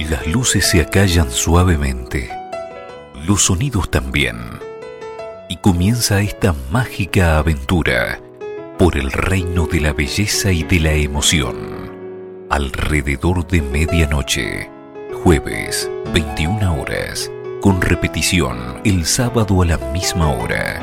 Las luces se acallan suavemente, los sonidos también, y comienza esta mágica aventura por el reino de la belleza y de la emoción. Alrededor de medianoche, jueves, 21 horas, con repetición el sábado a la misma hora.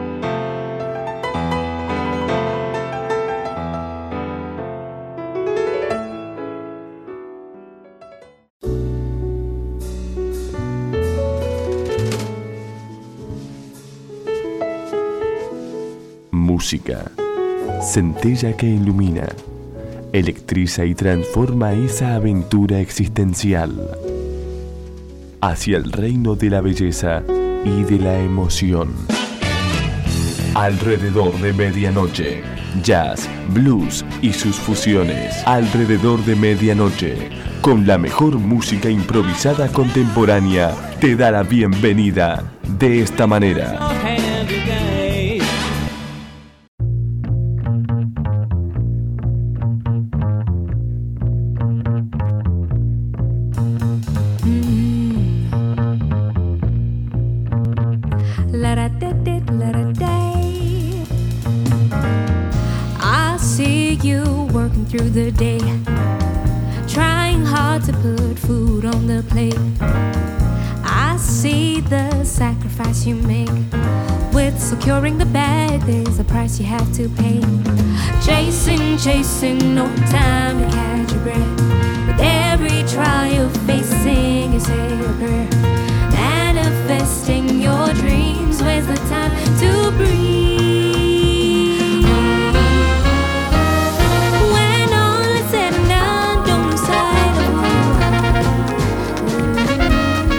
Música, centella que ilumina, electriza y transforma esa aventura existencial hacia el reino de la belleza y de la emoción. Alrededor de medianoche, jazz, blues y sus fusiones. Alrededor de medianoche, con la mejor música improvisada contemporánea, te da la bienvenida de esta manera. I see you working through the day, trying hard to put food on the plate. I see the sacrifice you make with securing the bag. There's a price you have to pay. Chasing, no time to catch your breath. With every trial you're facing, you say a prayer. Manifesting your dreams, where's the time to breathe? When all is said and done, don't lose sight of who you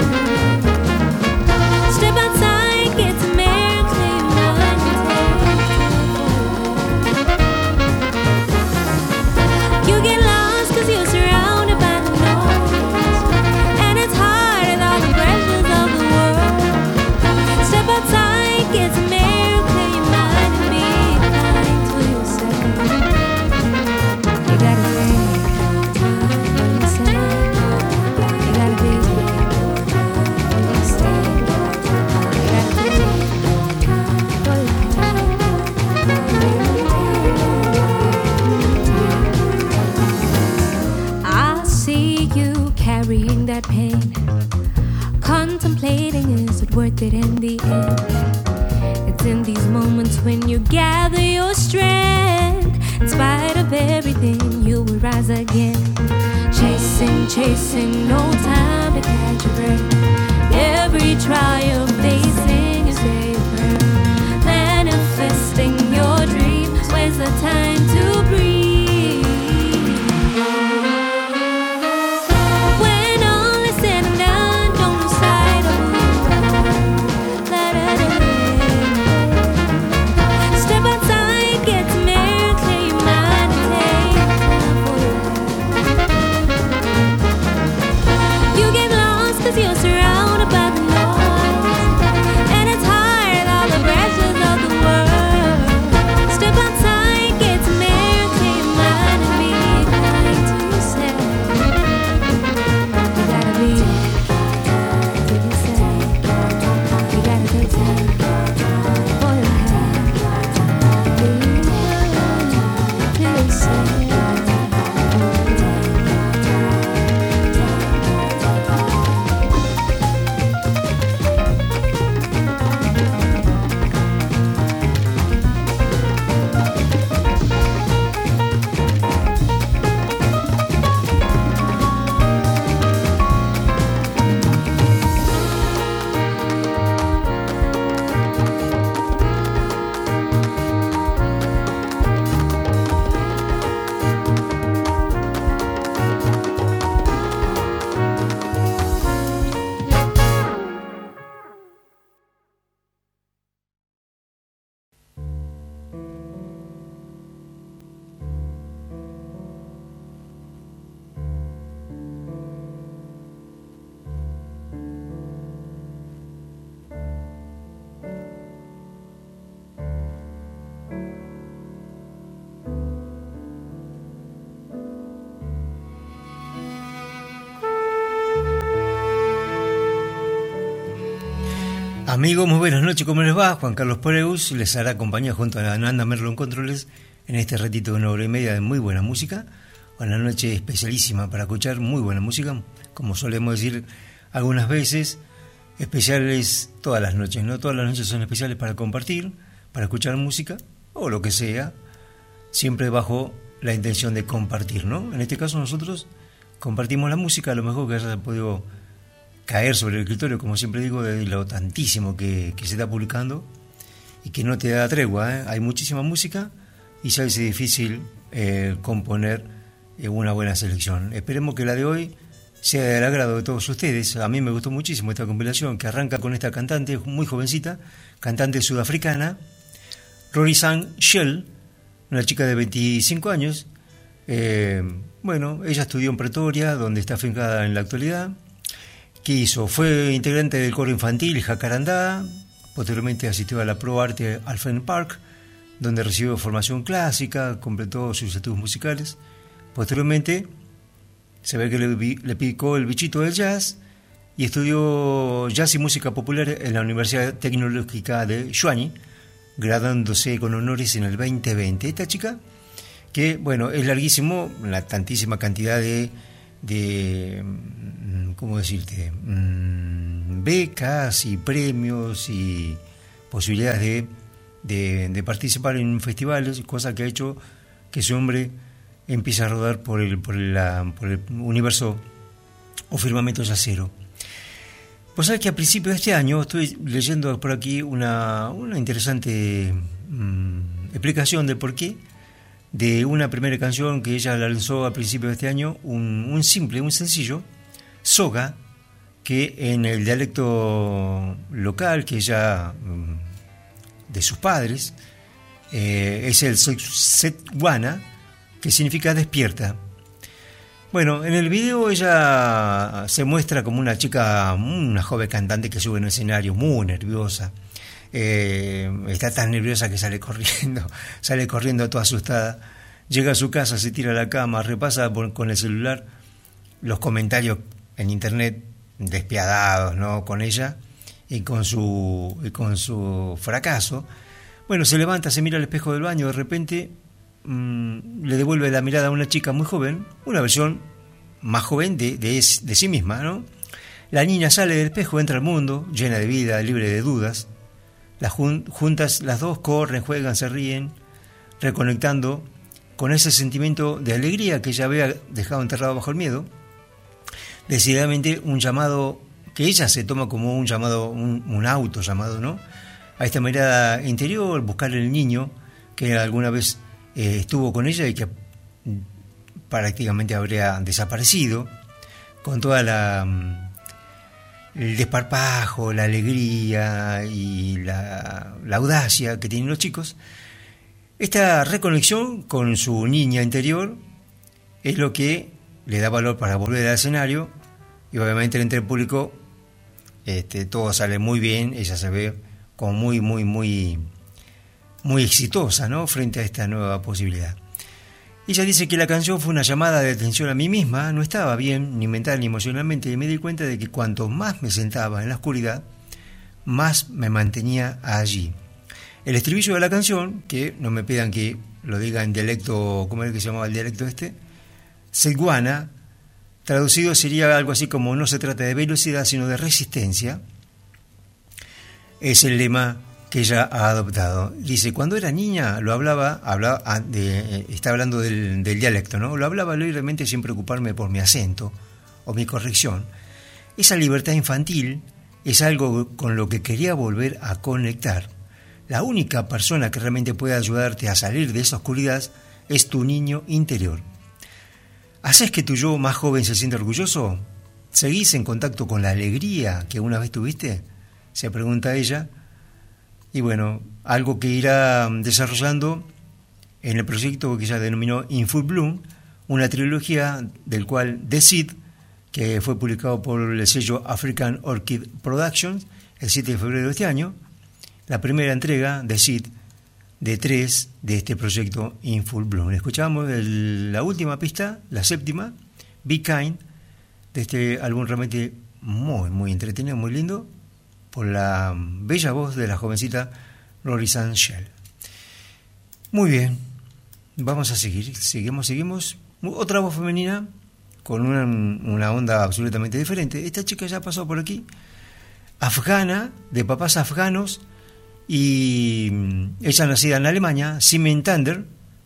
are. Step outside, get some air, clear your mind and take. You get lost 'cause you're surrounded by the noise, and it's hard with all the pressures of the world. Step outside, get some air, clear your mind and be kind to yourself. You gotta take time for yourself. You gotta be for yourself. You gotta take time for yourself. I see you carrying that pain, contemplating, is it worth it in the end? It's in these moments when you gather your strength. In spite of everything, you will rise again. Chasing, no time to catch your breath. Every trial facing, you say a prayer. Manifesting your dreams, where's the time to breathe? When all is said and done, don't lose sight of who you are. Step outside, get some air, clear your mind and take time for you. You get lost 'cause you're surrounded by the noise, and it's hard with all the pressures of the world. Step outside, get some air, clear your mind and be kind to yourself. You gotta be kind to yourself. You gotta take time for your heart. Be kind to yourself. Amigos, muy buenas noches, ¿cómo les va? Juan Carlos Preus les hará compañía junto a Nanda Merlo en Controles en este ratito de 1 hora y media de muy buena música. Una noche especialísima para escuchar muy buena música, como solemos decir algunas veces, especiales todas las noches, ¿no? Todas las noches son especiales para compartir, para escuchar música o lo que sea, siempre bajo la intención de compartir, ¿no? En este caso nosotros compartimos la música, a lo mejor que haya podido caer sobre el escritorio, como siempre digo, de lo tantísimo que se está publicando y que no te da tregua, ¿eh? Hay muchísima música y se hace difícil componer una buena selección. Esperemos que la de hoy sea del agrado de todos ustedes. A mí me gustó muchísimo esta compilación que arranca con esta cantante muy jovencita, cantante sudafricana, Rorisang Shell, una chica de 25 años. Bueno, ella estudió en Pretoria, donde está afincada en la actualidad. ¿Qué hizo? Fue integrante del coro infantil Jacarandá, posteriormente asistió a la Pro Arte Alphen Park, donde recibió formación clásica, completó sus estudios musicales. Posteriormente se ve que le picó el bichito del jazz y estudió jazz y música popular en la Universidad Tecnológica de Xuani, graduándose con honores en el 2020. Esta chica, que bueno, es larguísimo, la tantísima cantidad de ¿cómo decirte? Becas y premios y posibilidades de participar en festivales, cosa que ha hecho que ese hombre empiece a rodar por el universo o firmamento yacero. Pues sabes que a principios de este año estoy leyendo por aquí una interesante explicación del porqué de una primera canción que ella lanzó a principios de este año, un sencillo, Soga, que en el dialecto local que ella de sus padres es el Setswana, que significa despierta. Bueno, en el video ella se muestra como una chica, una joven cantante que sube en el escenario muy nerviosa. Está tan nerviosa que sale corriendo toda asustada. Llega a su casa, se tira a la cama, repasa con el celular los comentarios en internet despiadados, ¿no? Con ella y con su fracaso. Bueno, se levanta, se mira al espejo del baño, de repente le devuelve la mirada a una chica muy joven, una versión más joven de sí misma, ¿no? La niña sale del espejo, entra al mundo, llena de vida, libre de dudas. Juntas las dos corren, juegan, se ríen, reconectando con ese sentimiento de alegría que ella había dejado enterrado bajo el miedo. Decididamente un llamado que ella se toma como un llamado, un auto llamado, ¿no? A esta mirada interior, buscar el niño que alguna vez estuvo con ella y que prácticamente habría desaparecido, con toda el desparpajo, la alegría y la audacia que tienen los chicos. Esta reconexión con su niña interior es lo que le da valor para volver al escenario, y obviamente entre el público todo sale muy bien. Ella se ve como muy exitosa, ¿no?, frente a esta nueva posibilidad. Ella dice que la canción fue una llamada de atención a mí misma, no estaba bien ni mental ni emocionalmente, y me di cuenta de que cuanto más me sentaba en la oscuridad, más me mantenía allí. El estribillo de la canción, que no me pidan que lo diga en dialecto, ¿cómo es que se llamaba el dialecto este? Setswana, traducido sería algo así como: no se trata de velocidad sino de resistencia. Es el lema que ella ha adoptado. Dice, cuando era niña está hablando del dialecto, ¿no? Lo hablaba libremente sin preocuparme por mi acento o mi corrección. Esa libertad infantil es algo con lo que quería volver a conectar. La única persona que realmente puede ayudarte a salir de esa oscuridad es tu niño interior. ¿Haces que tu yo más joven se sienta orgulloso? ¿Seguís en contacto con la alegría que una vez tuviste?, se pregunta ella. Y bueno, algo que irá desarrollando en el proyecto que ella denominó In Full Bloom, una trilogía del cual The Seed, que fue publicado por el sello African Orchid Productions el 7 de febrero de este año, la primera entrega, The Seed, de 3 de este proyecto In Full Bloom. Escuchamos la última pista, la séptima, Be Kind, de este álbum realmente muy entretenido, muy lindo. por la bella voz de la jovencita Rory Shell. Muy bien, vamos a seguir, seguimos. Otra voz femenina con una onda absolutamente diferente. Esta chica ya pasó por aquí, afgana, de papás afganos, y ella nacida en Alemania. Simen Tender,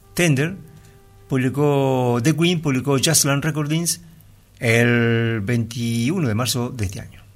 publicó The Queen, publicó Jazzland Recordings el 21 de marzo de este año.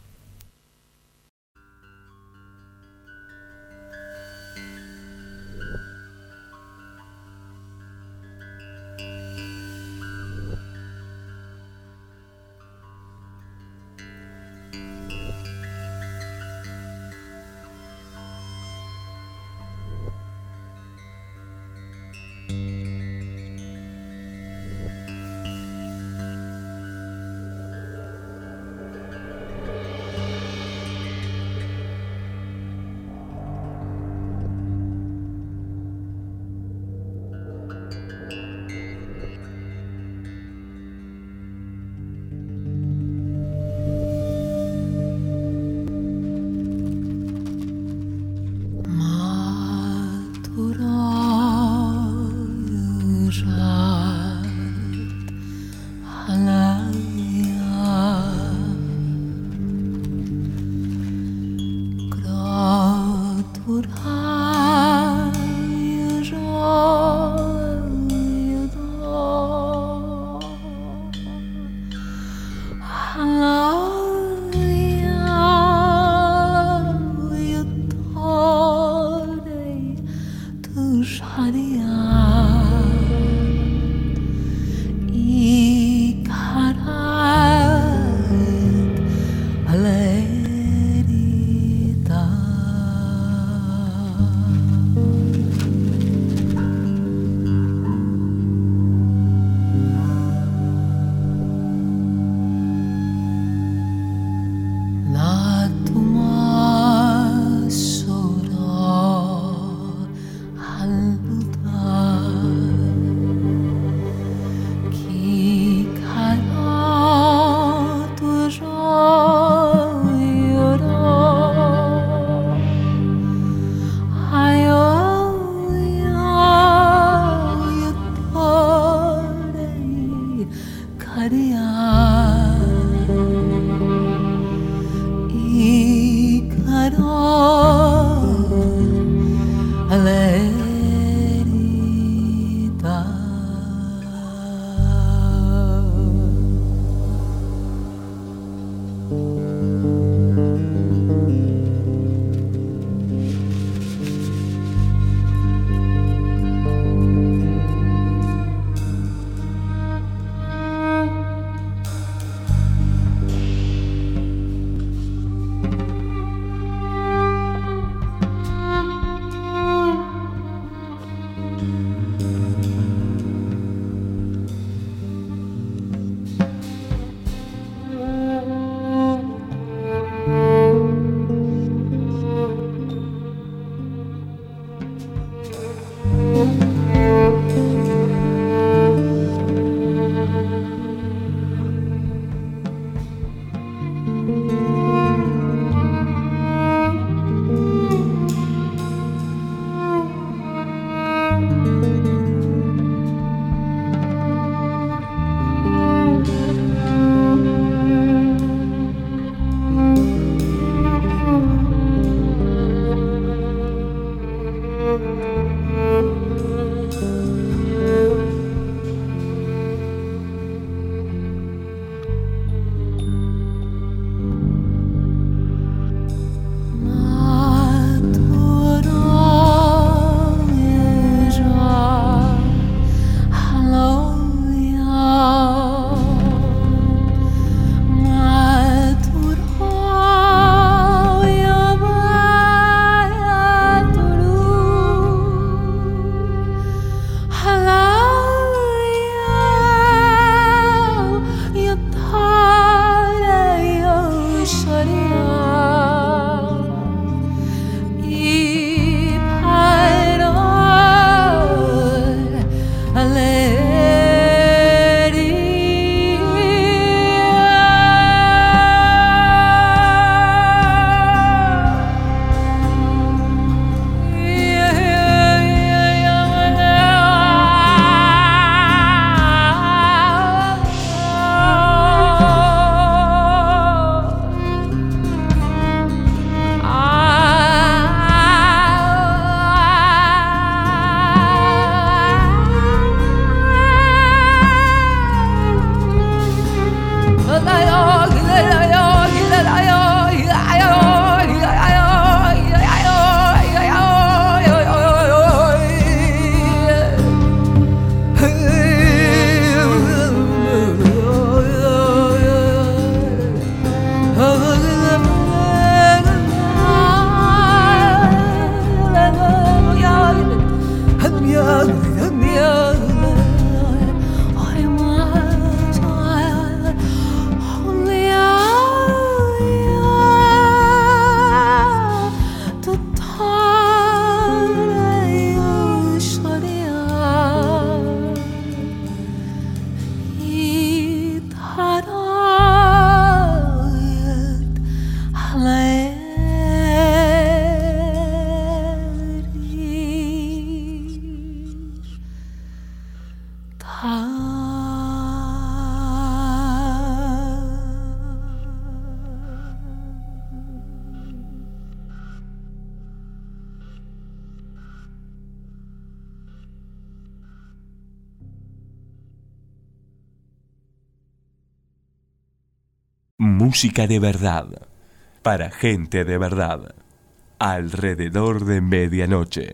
Música de verdad, para gente de verdad, alrededor de medianoche.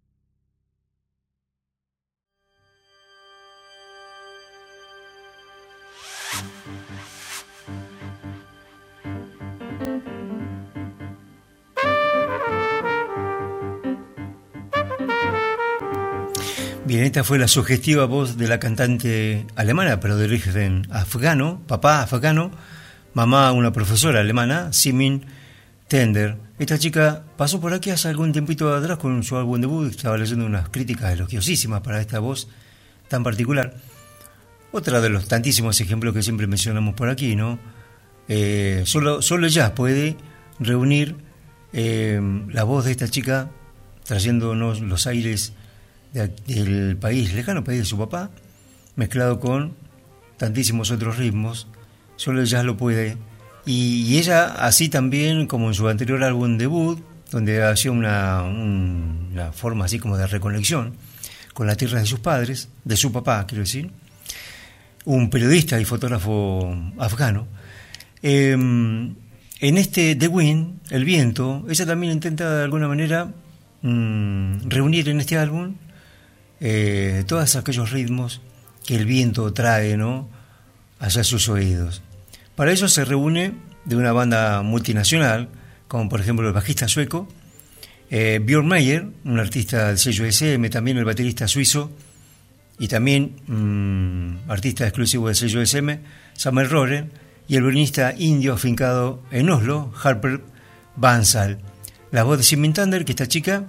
Bien, esta fue la sugestiva voz de la cantante alemana, pero de origen afgano, papá afgano, mamá una profesora alemana, Simin Tender. Esta chica pasó por aquí hace algún tiempito atrás con su álbum debut, estaba leyendo unas críticas elogiosísimas para esta voz tan particular. Otra de los tantísimos ejemplos que siempre mencionamos por aquí, ¿no? Solo el jazz puede reunir la voz de esta chica, trayéndonos los aires del país, lejano país de su papá, mezclado con tantísimos otros ritmos. Solo el jazz lo puede. Y ella, así también como en su anterior álbum debut, donde hacía una forma así como de reconexión con la tierra de sus padres, de su papá, quiero decir, un periodista y fotógrafo afgano. En este The Wind, el viento, ella también intenta de alguna manera reunir en este álbum todos aquellos ritmos que el viento trae, ¿no?, hacia sus oídos. Para ello se reúne de una banda multinacional, como por ejemplo el bajista sueco Björn Mayer, un artista del sello SM, también el baterista suizo y también artista exclusivo del sello SM, Samuel Rohrer, y el violinista indio afincado en Oslo, Harper Bansal. La voz de Simin Tender, que esta chica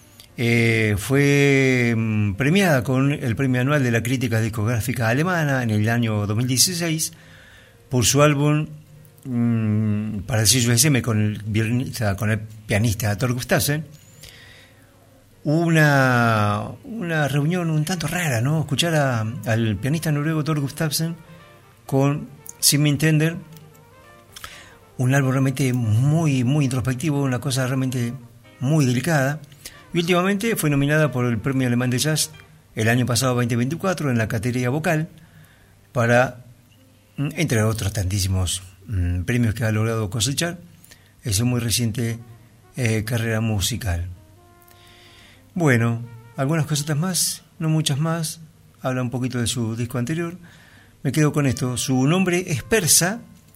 fue premiada con el premio anual de la crítica discográfica alemana en el año 2016 por su álbum para el sello SM con el pianista Thor Gustafsson. Una reunión un tanto rara, ¿no? Escuchar al pianista noruego Thor Gustafsson con Simin Tender, un álbum realmente muy, muy introspectivo, una cosa realmente muy delicada. Y últimamente fue nominada por el Premio Alemán de Jazz el año pasado 2024 en la categoría vocal para, entre otros tantísimos premios que ha logrado cosechar en su muy reciente carrera musical. Bueno, algunas cositas más, no muchas más. Habla un poquito de su disco anterior. Me quedo con esto. Su nombre es persa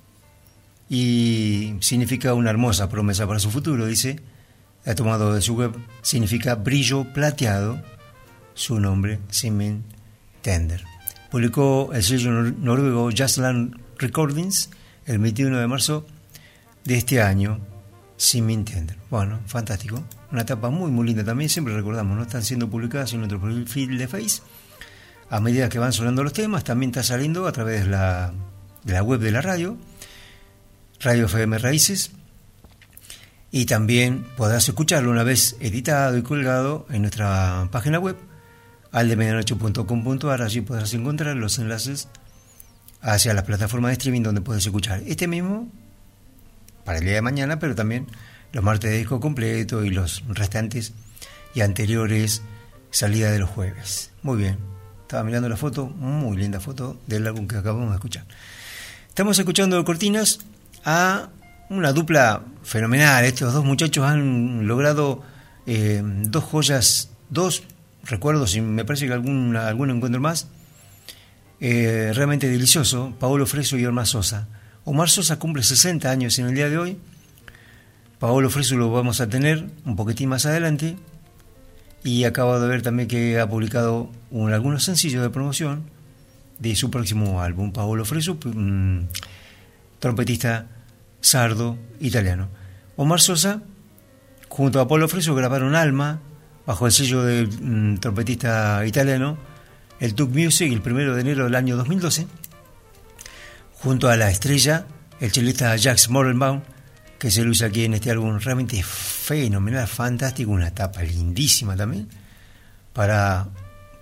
y significa una hermosa promesa para su futuro, dice. Ha tomado de su web, significa brillo plateado, su nombre, Simin Tender. Publicó el sello noruego Jazzland Recordings el 21 de marzo de este año, Simin Tender. Bueno, fantástico. Una etapa muy, muy linda también, siempre recordamos, ¿no? Están siendo publicadas en nuestro perfil de Face. A medida que van sonando los temas, también está saliendo a través de la web de la radio, Radio FM Raíces. Y también podrás escucharlo una vez editado y colgado en nuestra página web, aldemedianoche.com.ar. Allí podrás encontrar los enlaces hacia la plataforma de streaming donde puedes escuchar este mismo para el día de mañana, pero también los martes de disco completo y los restantes y anteriores salidas de los jueves. Muy bien, estaba mirando la foto, muy linda foto del álbum que acabamos de escuchar. Estamos escuchando cortinas a una dupla fenomenal. Estos dos muchachos han logrado dos joyas, dos recuerdos, y me parece que algún encuentro más realmente delicioso. Paolo Fresu y Omar Sosa. Omar Sosa cumple 60 años en el día de hoy. Paolo Fresu lo vamos a tener un poquitín más adelante. Y acabo de ver también que ha publicado algunos sencillos de promoción de su próximo álbum. Paolo Fresu, trompetista sardo italiano. Omar Sosa junto a Paolo Fresu grabaron Alma bajo el sello del trompetista italiano, el Tuk Music, el 1 de enero del año 2012, junto a la estrella, el chelista Jacques Morgenbaum, que se luce aquí en este álbum realmente fenomenal, fantástico, una tapa lindísima también, para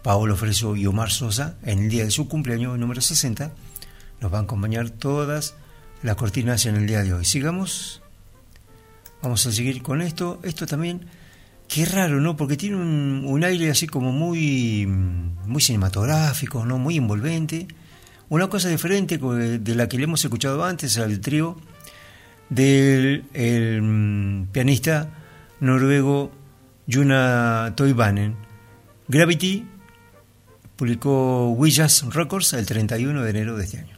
Paolo Freso y Omar Sosa, en el día de su cumpleaños número 60. Nos van a acompañar todas las cortinas en el día de hoy. Sigamos. Vamos a seguir con esto. Esto también, qué raro, ¿no? Porque tiene un aire así como muy cinematográfico, ¿no? Muy envolvente. Una cosa diferente de la que le hemos escuchado antes al trío del pianista noruego Juna Toivanen. Gravity publicó We Jazz Records el 31 de enero de este año.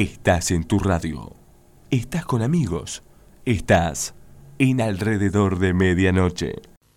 Estás en tu radio. Estás con amigos. Estás en Alrededor de Medianoche.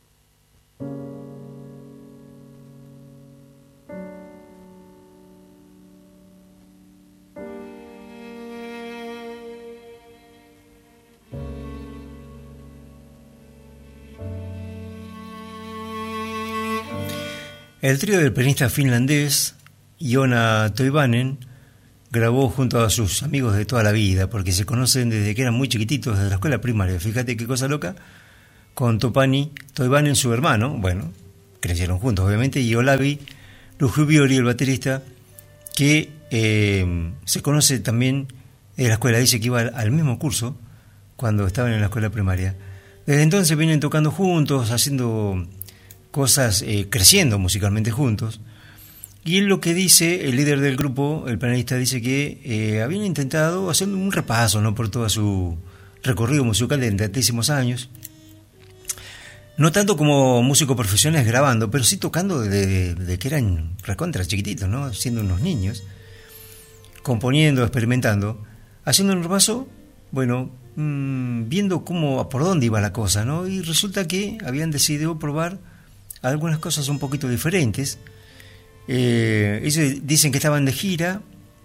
El trío del pianista finlandés Joona Toivanen grabó junto a sus amigos de toda la vida, porque se conocen desde que eran muy chiquititos, desde la escuela primaria. Fíjate qué cosa loca, con Topani Toivanen, su hermano, bueno, crecieron juntos obviamente, y Olavi Lujubiori, el baterista, que se conoce también de la escuela, dice que iba al mismo curso cuando estaban en la escuela primaria. Desde entonces vienen tocando juntos, haciendo cosas, creciendo musicalmente juntos. Y él lo que dice, el líder del grupo, el pianista, dice que habían intentado hacer un repaso, ¿no?, por todo su recorrido musical de tantísimos años. No tanto como músicos profesionales grabando, pero sí tocando de que eran recontra chiquititos, ¿no?, siendo unos niños, componiendo, experimentando, haciendo un repaso, bueno, viendo por dónde iba la cosa, ¿no? Y resulta que habían decidido probar algunas cosas un poquito diferentes. Ellos dicen que estaban de gira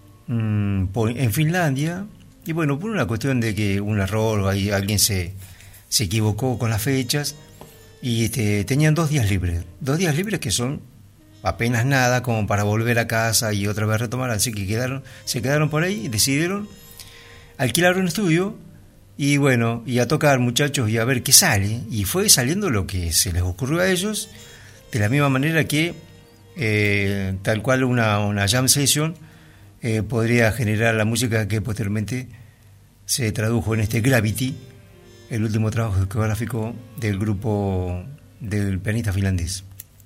en Finlandia, y bueno, por una cuestión de que un error, alguien se equivocó con las fechas, y tenían 2 días libres. 2 días libres que son apenas nada como para volver a casa y otra vez retomar, así que se quedaron por ahí y decidieron alquilar un estudio y bueno, y a tocar, muchachos, y a ver qué sale. Y fue saliendo lo que se les ocurrió a ellos, de la misma manera que tal cual una jam session podría generar la música que posteriormente se tradujo en este Gravity, el último trabajo discográfico del grupo del pianista finlandés.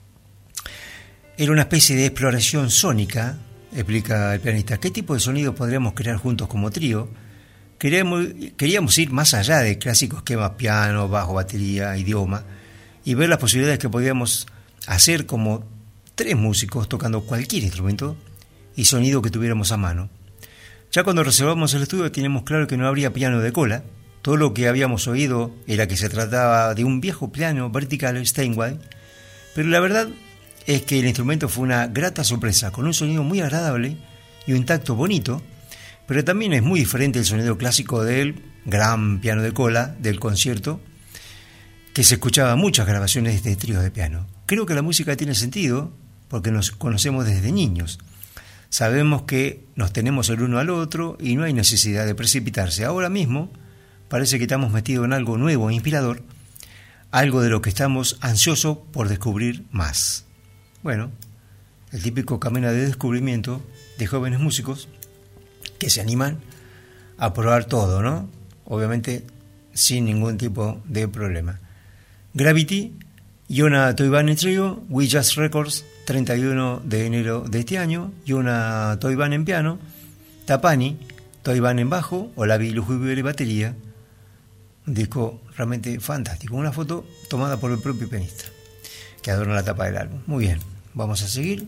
Era una especie de exploración sónica, explica el pianista. ¿Qué tipo de sonido podríamos crear juntos como trío? Queríamos ir más allá de clásicos esquemas piano, bajo, batería, idioma, y ver las posibilidades que podíamos hacer como 3 músicos tocando cualquier instrumento y sonido que tuviéramos a mano. Ya cuando reservamos el estudio teníamos claro que no habría piano de cola. Todo lo que habíamos oído era que se trataba de un viejo piano vertical Steinway, pero la verdad es que el instrumento fue una grata sorpresa, con un sonido muy agradable y un tacto bonito, pero también es muy diferente el sonido clásico del gran piano de cola del concierto, que se escuchaba en muchas grabaciones de tríos de piano. Creo que la música tiene sentido porque nos conocemos desde niños. Sabemos que nos tenemos el uno al otro y no hay necesidad de precipitarse. Ahora mismo parece que estamos metidos en algo nuevo e inspirador, algo de lo que estamos ansiosos por descubrir más. Bueno, el típico camino de descubrimiento de jóvenes músicos que se animan a probar todo, ¿no? Obviamente sin ningún tipo de problema. Gravity, Joona Toivanen Trio, We Just Records, 31 de enero de este año. Joona Toivanen piano, Tapani Toivanen bajo, Olavi Lujubiori batería. Un disco realmente fantástico, una foto tomada por el propio pianista que adorna la tapa del álbum. Muy bien, vamos a seguir.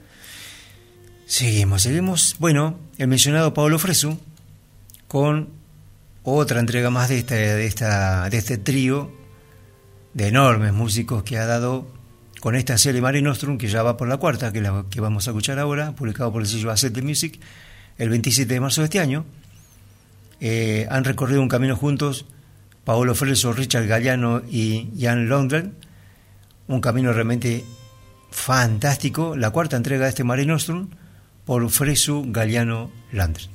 Seguimos. Bueno, el mencionado Paolo Fresu con otra entrega más de este trío de enormes músicos que ha dado con esta serie Mare Nostrum, que ya va por la 4ª, que es la que vamos a escuchar ahora, publicado por el sello Acete Music el 27 de marzo de este año. Han recorrido un camino juntos Paolo Fresu, Richard Galliano y Jan Lundgren, un camino realmente fantástico, la 4ª entrega de este Mare Nostrum por Fresu, Galliano, Lundgren.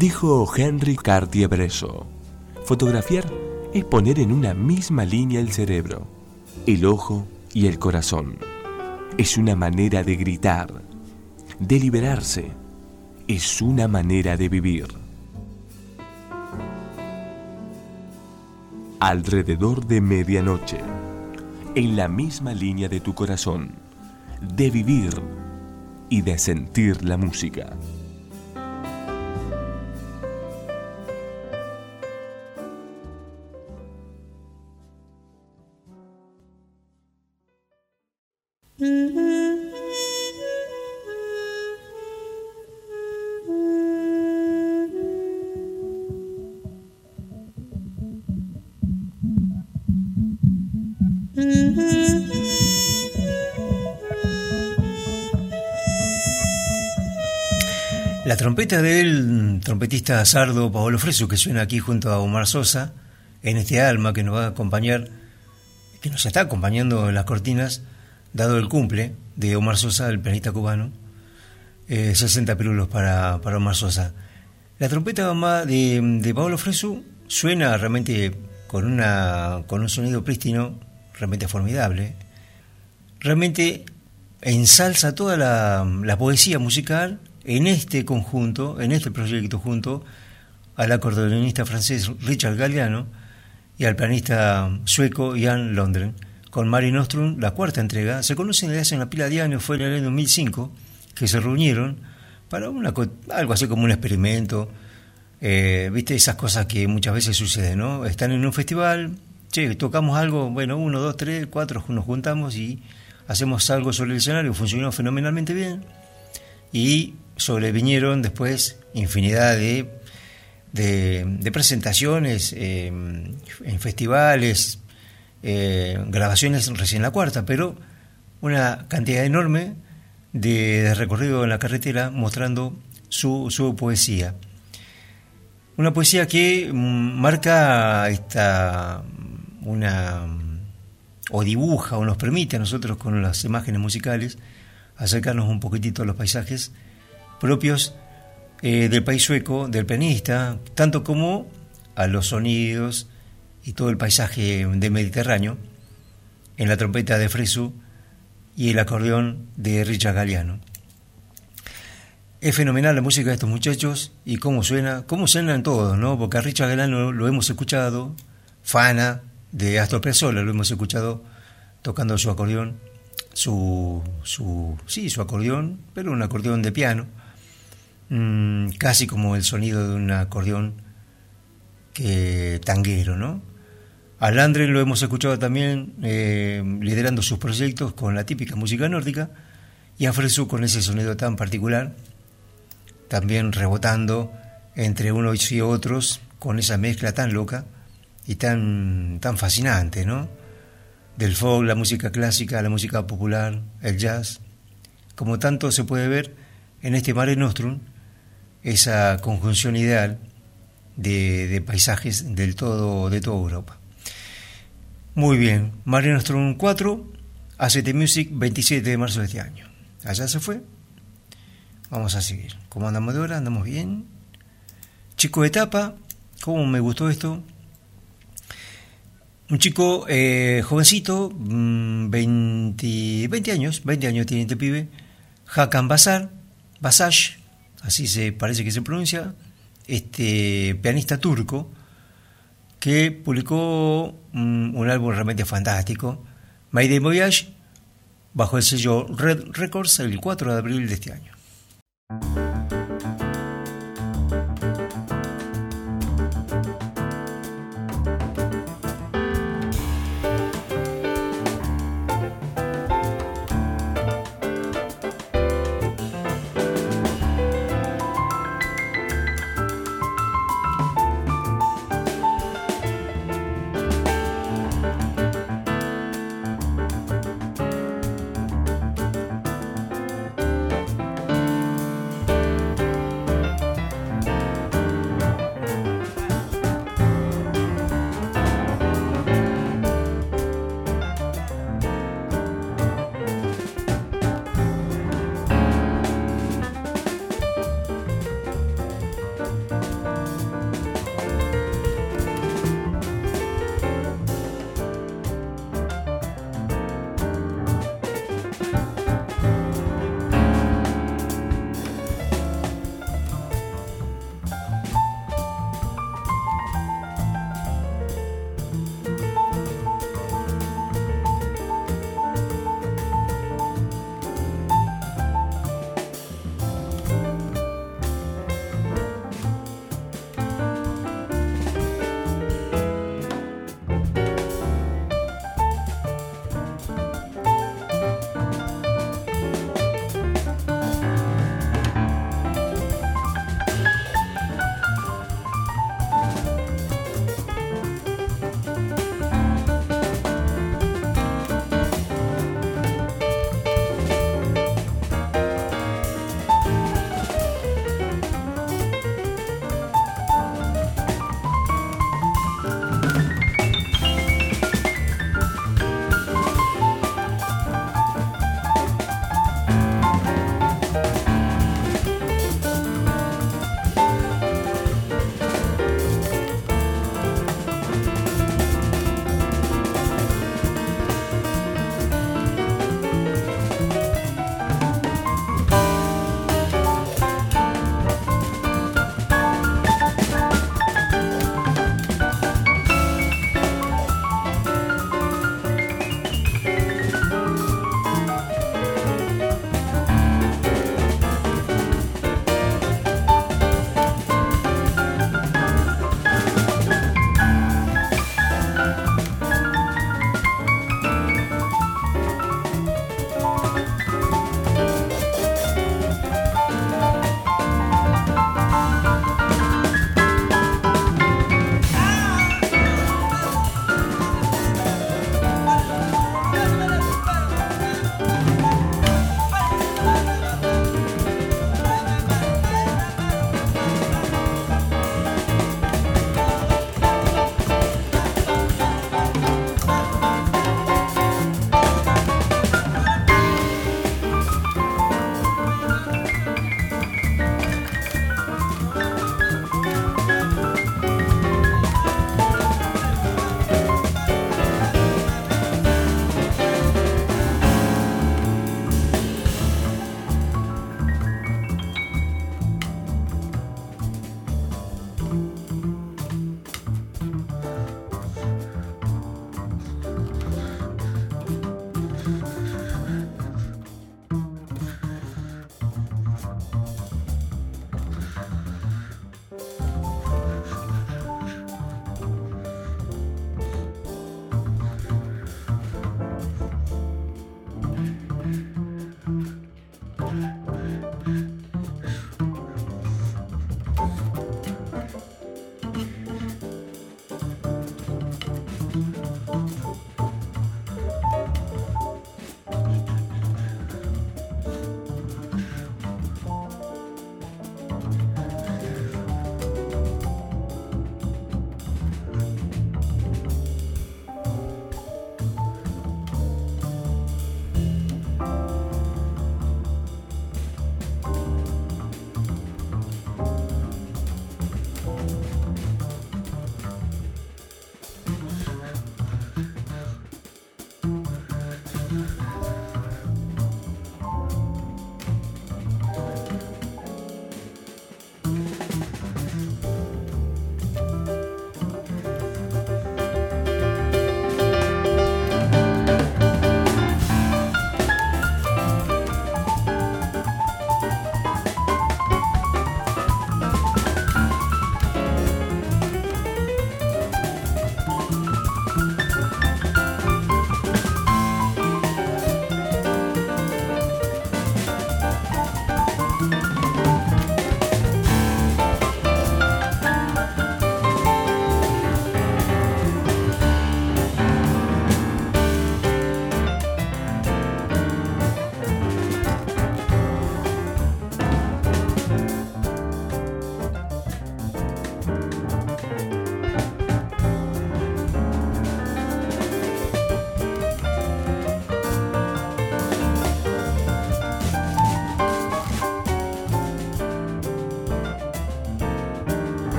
Dijo Henry Cartier-Bresson: fotografiar es poner en una misma línea el cerebro, el ojo y el corazón. Es una manera de gritar, de liberarse. Es una manera de vivir. Alrededor de medianoche, en la misma línea de tu corazón, de vivir y de sentir la música. La trompeta del trompetista sardo Paolo Fresu, que suena aquí junto a Omar Sosa, en este alma que nos va a acompañar, que nos está acompañando en las cortinas, dado el cumple de Omar Sosa, el pianista cubano. 60 pirulos para Omar Sosa. La trompeta de Paolo Fresu suena realmente con un sonido prístino, realmente formidable. Realmente ensalza toda la poesía musical en este conjunto, en este proyecto, junto al acordeonista francés Richard Galliano y al pianista sueco Jan Lundgren, con Mare Nostrum, la cuarta entrega. Se conocen desde hace una pila de años, fue en el año 2005 que se reunieron para algo así como un experimento. Viste, esas cosas que muchas veces suceden, ¿no? Están en un festival, che, tocamos algo, bueno, 1, 2, 3, 4, nos juntamos y hacemos algo sobre el escenario, funcionó fenomenalmente bien, y sobrevinieron después infinidad de presentaciones en festivales, grabaciones recién la cuarta, pero una cantidad enorme de recorrido en la carretera mostrando su poesía. Una poesía que marca o dibuja o nos permite a nosotros con las imágenes musicales acercarnos un poquitito a los paisajes propios del país sueco, del pianista, tanto como a los sonidos y todo el paisaje del Mediterráneo, en la trompeta de Fresu y el acordeón de Richard Galliano. Es fenomenal la música de estos muchachos y cómo suenan todos, ¿no? Porque a Richard Galliano lo hemos escuchado, Fana de Astor Piazzolla lo hemos escuchado tocando su acordeón, su acordeón, pero un acordeón de piano, casi como el sonido de un acordeón tanguero, ¿no? A Lundgren lo hemos escuchado también liderando sus proyectos con la típica música nórdica, y a Fresu con ese sonido tan particular, también rebotando entre unos y otros con esa mezcla tan loca y tan fascinante, ¿no? Del folk, la música clásica, la música popular, el jazz, como tanto se puede ver en este Mare Nostrum, esa conjunción ideal de paisajes de toda Europa. Muy bien, Mare Nostrum 4, ACT Music, 27 de marzo de este año. Allá se fue. Vamos a seguir. ¿Cómo andamos de hora? ¿Andamos bien? Chico de Tapa, ¿cómo me gustó esto? Un chico jovencito, 20 años tiene este pibe, Hakan Basage, así parece que se pronuncia, este pianista turco, que publicó un álbum realmente fantástico, Mayday Voyage, bajo el sello Red Records, el 4 de abril de este año.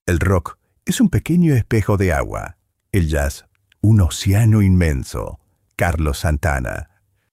El rock es un pequeño espejo de agua. El jazz, un océano inmenso. Carlos Santana.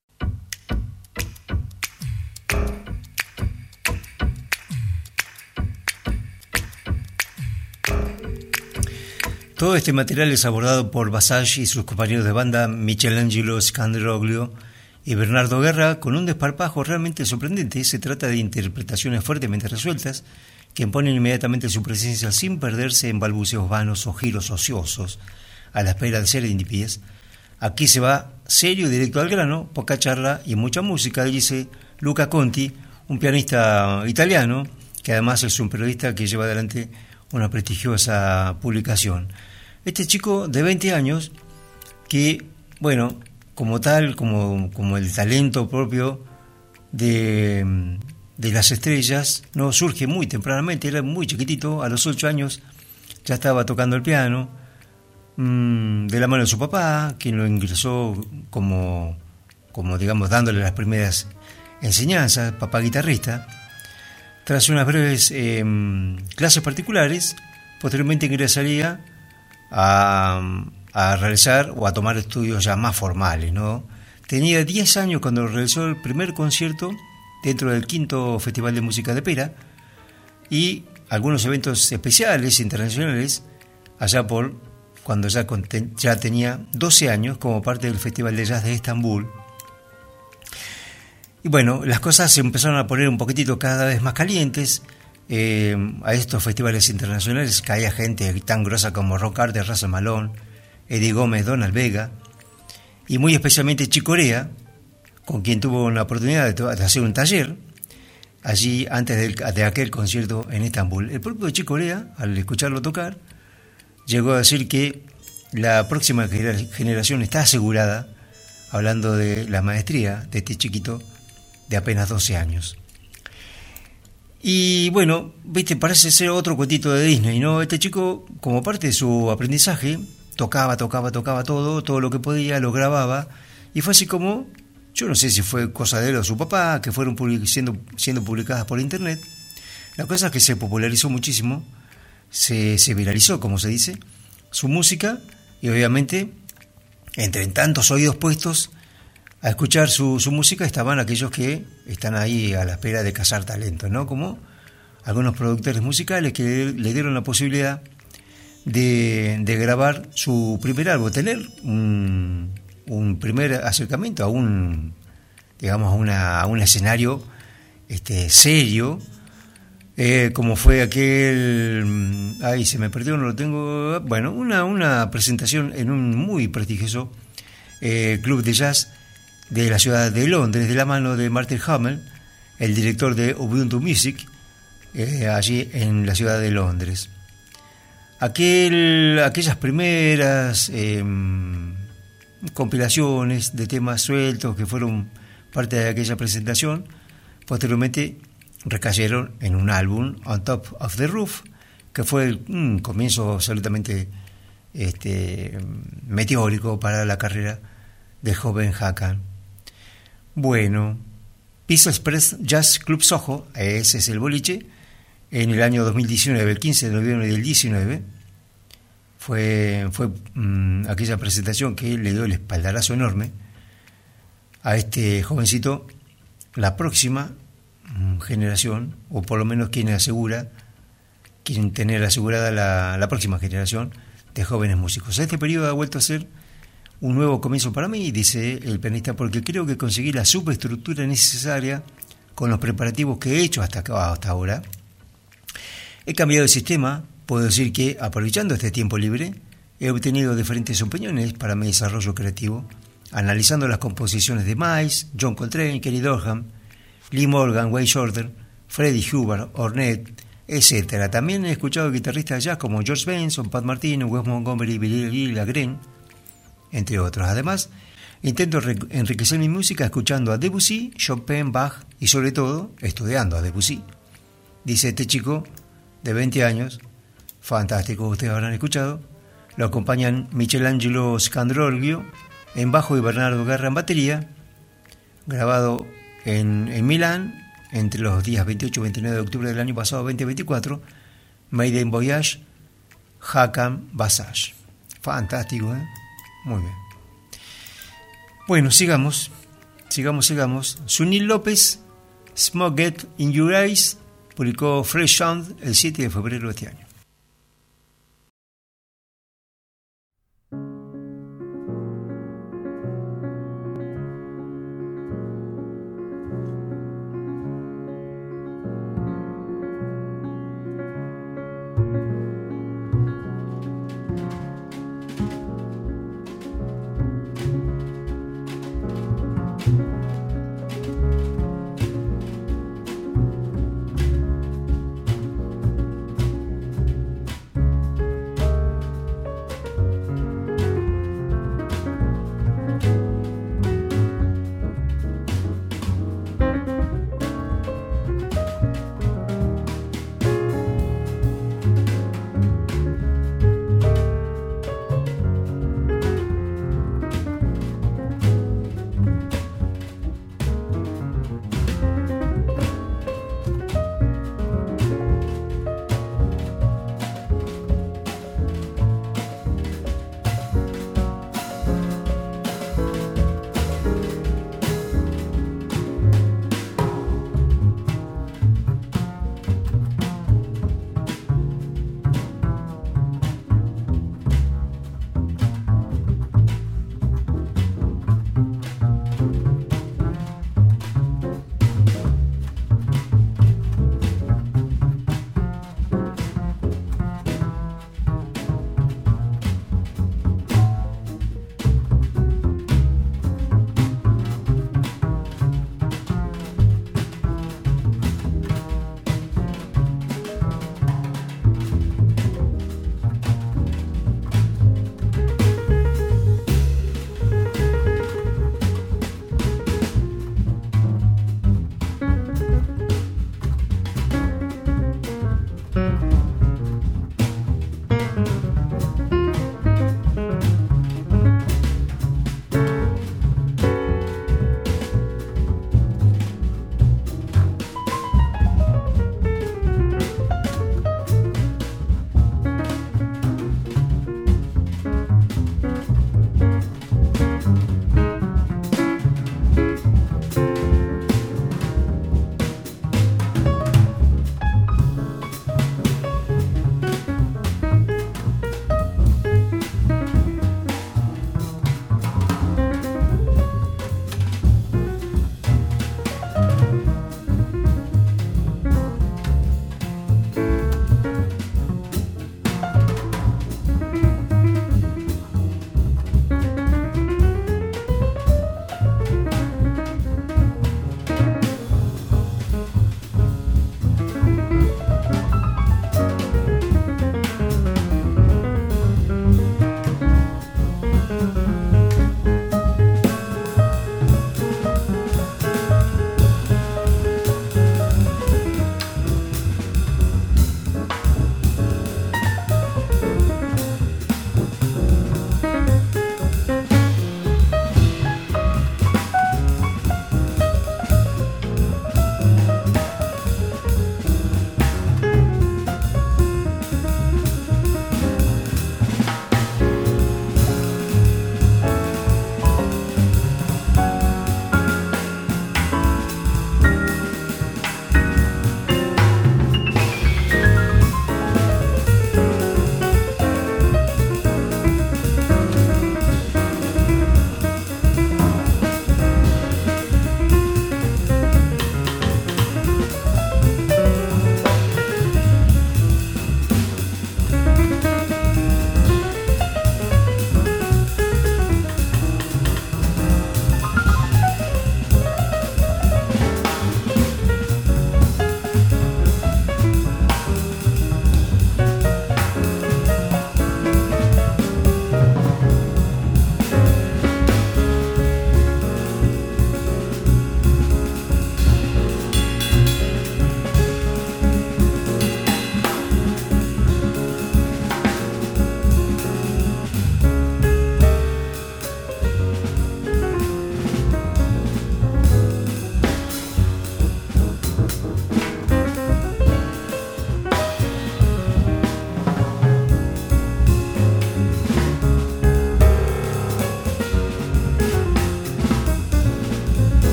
Todo este material es abordado por Basage y sus compañeros de banda Michelangelo Scanderoglio y Bernardo Guerra con un desparpajo realmente sorprendente. Se trata de interpretaciones fuertemente resueltas que imponen inmediatamente su presencia sin perderse en balbuceos vanos o giros ociosos a la espera de ser individuos. Aquí se va serio, directo al grano, poca charla y mucha música, dice Luca Conti, un pianista italiano que además es un periodista que lleva adelante una prestigiosa publicación. Este chico de 20 años que, bueno, como tal, como el talento propio de las estrellas, no surge muy tempranamente, era muy chiquitito, a los 8 años ya estaba tocando el piano, de la mano de su papá, quien lo ingresó como digamos, dándole las primeras enseñanzas, papá guitarrista. Tras unas breves clases particulares, posteriormente ingresaría a realizar o a tomar estudios ya más formales, ¿no? Tenía 10 años cuando realizó el primer concierto dentro del 5º Festival de Música de Pera y algunos eventos especiales internacionales allá por cuando ya tenía 12 años como parte del Festival de Jazz de Estambul. Y bueno, las cosas se empezaron a poner un poquitito cada vez más calientes. A estos festivales internacionales caía gente tan grosa como Ron Carter, Russell Malone, Eddie Gómez, Donald Vega y muy especialmente Chick Corea, con quien tuvo una oportunidad de hacer un taller allí antes de aquel concierto en Estambul. El propio Chick Corea, al escucharlo tocar, llegó a decir que la próxima generación está asegurada, hablando de la maestría de este chiquito de apenas 12 años. Y bueno, viste, parece ser otro cuentito de Disney, ¿no? Este chico, como parte de su aprendizaje, tocaba todo lo que podía, lo grababa, y fue así como, yo no sé si fue cosa de él o su papá, que fueron siendo publicadas por internet. La cosa es que se popularizó muchísimo, se viralizó, como se dice, su música, y obviamente, entre tantos oídos puestos a escuchar su música estaban aquellos que están ahí a la espera de cazar talento, ¿no? Como algunos productores musicales que le dieron la posibilidad de grabar su primer álbum, tener un primer acercamiento a un escenario serio, como fue aquel, se me perdió, no lo tengo, bueno, una presentación en un muy prestigioso club de jazz de la ciudad de Londres, de la mano de Martin Hummel, el director de Ubuntu Music, allí en la ciudad de Londres. Aquellas primeras compilaciones de temas sueltos que fueron parte de aquella presentación, posteriormente recayeron en un álbum, On Top of the Roof, que fue un comienzo absolutamente meteórico para la carrera del joven Hakan. Bueno, Pizza Express Jazz Club Soho, ese es el boliche, en el año 2019, el 15 de noviembre del 19, fue aquella presentación que le dio el espaldarazo enorme a este jovencito. La próxima generación, o por lo menos quieren tener asegurada la próxima generación de jóvenes músicos. Este periodo ha vuelto a ser un nuevo comienzo para mí, dice el pianista, porque creo que conseguí la superestructura necesaria con los preparativos que he hecho hasta ahora. He cambiado de sistema, puedo decir que, aprovechando este tiempo libre, he obtenido diferentes opiniones para mi desarrollo creativo, analizando las composiciones de Miles, John Coltrane, Kenny Dorham, Lee Morgan, Wayne Shorter, Freddie Hubbard, Ornette, etc. También he escuchado guitarristas jazz como George Benson, Pat Martino, Wes Montgomery, Billy Lagren, entre otros. Además, intento enriquecer mi música escuchando a Debussy, Chopin, Bach y sobre todo estudiando a Debussy. Dice este chico de 20 años, fantástico, ustedes habrán escuchado. Lo acompañan Michelangelo Scanderoglio en bajo y Bernardo Guerra en batería, grabado en Milán entre los días 28 y 29 de octubre del año pasado, 2024. Maiden Voyage Hakam Basage. Fantástico, ¿eh? Muy bien. Bueno, sigamos. Sunil López, Smoke in Your Eyes, publicó Fresh Sound el 7 de febrero de este año.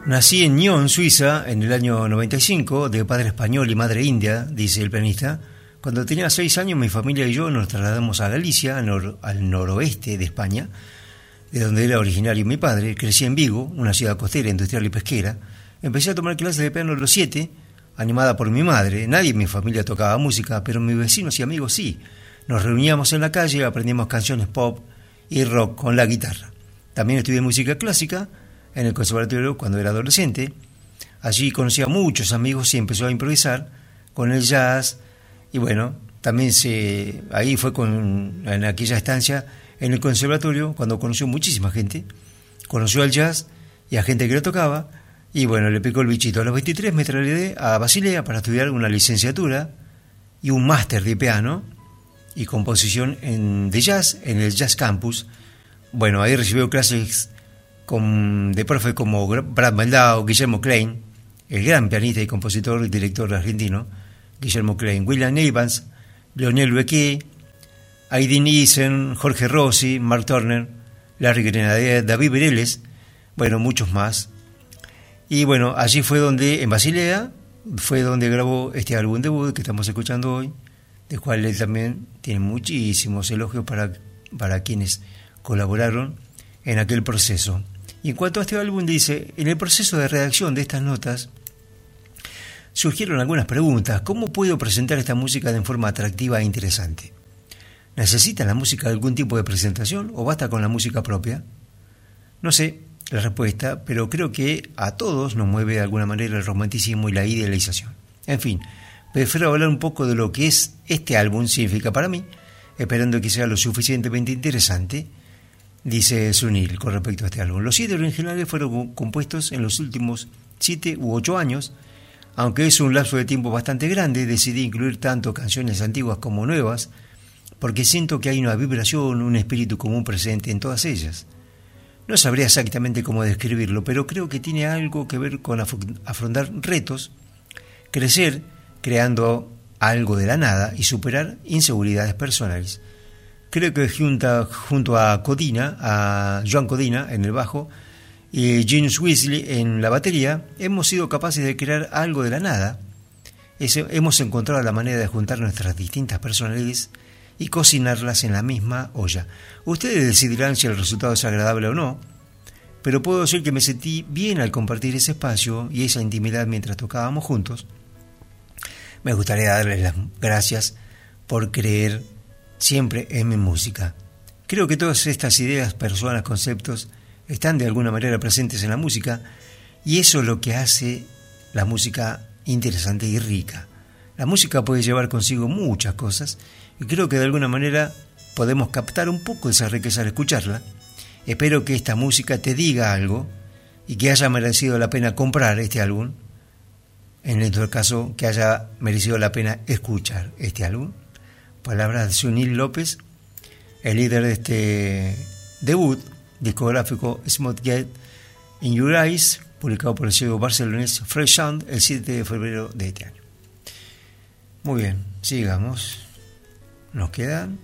Nací en Nyon, Suiza, en el año 95, de padre español y madre india, dice el pianista. Cuando tenía 6 años, mi familia y yo nos trasladamos a Galicia, al noroeste de España, de donde era originario mi padre. Crecí en Vigo, una ciudad costera, industrial y pesquera. Empecé a tomar clases de piano a los 7, animada por mi madre. Nadie en mi familia tocaba música, pero mis vecinos y amigos sí. Nos reuníamos en la calle, aprendíamos canciones pop y rock con la guitarra. También estudié música clásica en el conservatorio cuando era adolescente. Allí conocí a muchos amigos y empezó a improvisar con el jazz. Y bueno, también ahí fue en aquella estancia en el conservatorio cuando conoció muchísima gente. Conoció al jazz y a gente que lo tocaba. Y bueno, le picó el bichito. A los 23 me trasladé a Basilea para estudiar una licenciatura y un máster de piano y composición de jazz en el Jazz Campus. Bueno, ahí recibió clases de profes como Brad Meldau, Guillermo Klein, el gran pianista y compositor y director argentino, Guillermo Klein, William Evans, Leonel Bequet, Aidin Isen, Jorge Rossi, Mark Turner, Larry Grenadier, David Bereles, bueno, muchos más. Y bueno, allí fue donde, en Basilea, fue donde grabó este álbum debut que estamos escuchando hoy, del cual él también tiene muchísimos elogios para quienes colaboraron en aquel proceso. Y en cuanto a este álbum dice, en el proceso de redacción de estas notas surgieron algunas preguntas. ¿Cómo puedo presentar esta música de forma atractiva e interesante? ¿Necesita la música algún tipo de presentación o basta con la música propia? No sé la respuesta, pero creo que a todos nos mueve de alguna manera el romanticismo y la idealización. En fin, prefiero hablar un poco de lo que es este álbum significa para mí, esperando que sea lo suficientemente interesante, dice Sunil con respecto a este álbum. Los 7 originales fueron compuestos en los últimos 7 u 8 años. Aunque es un lapso de tiempo bastante grande, decidí incluir tanto canciones antiguas como nuevas, porque siento que hay una vibración, un espíritu común presente en todas ellas. No sabría exactamente cómo describirlo, pero creo que tiene algo que ver con afrontar retos, crecer creando algo de la nada y superar inseguridades personales. Creo que junto a Joan Codina en el bajo y James Weasley en la batería, hemos sido capaces de crear algo de la nada. Hemos encontrado la manera de juntar nuestras distintas personalidades y cocinarlas en la misma olla. Ustedes decidirán si el resultado es agradable o no, pero puedo decir que me sentí bien al compartir ese espacio y esa intimidad mientras tocábamos juntos. Me gustaría darles las gracias por creer siempre en mi música. Creo que todas estas ideas, personas, conceptos están de alguna manera presentes en la música y eso es lo que hace la música interesante y rica. La música puede llevar consigo muchas cosas y creo que de alguna manera podemos captar un poco de esa riqueza al escucharla. Espero que esta música te diga algo y que haya merecido la pena comprar este álbum. En nuestro caso, que haya merecido la pena escuchar este álbum. Palabras de Sunil López, el líder de este debut discográfico Smooth Get in Your Eyes, publicado por el sello barcelonés Fresh Sound el 7 de febrero de este año. Muy bien, sigamos. Nos quedan.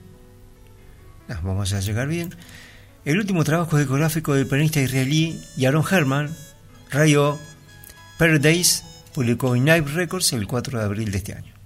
Vamos a llegar bien. El último trabajo discográfico del pianista israelí Yaron Herman, Rayo Paradise, publicó en Knife Records el 4 de abril de este año.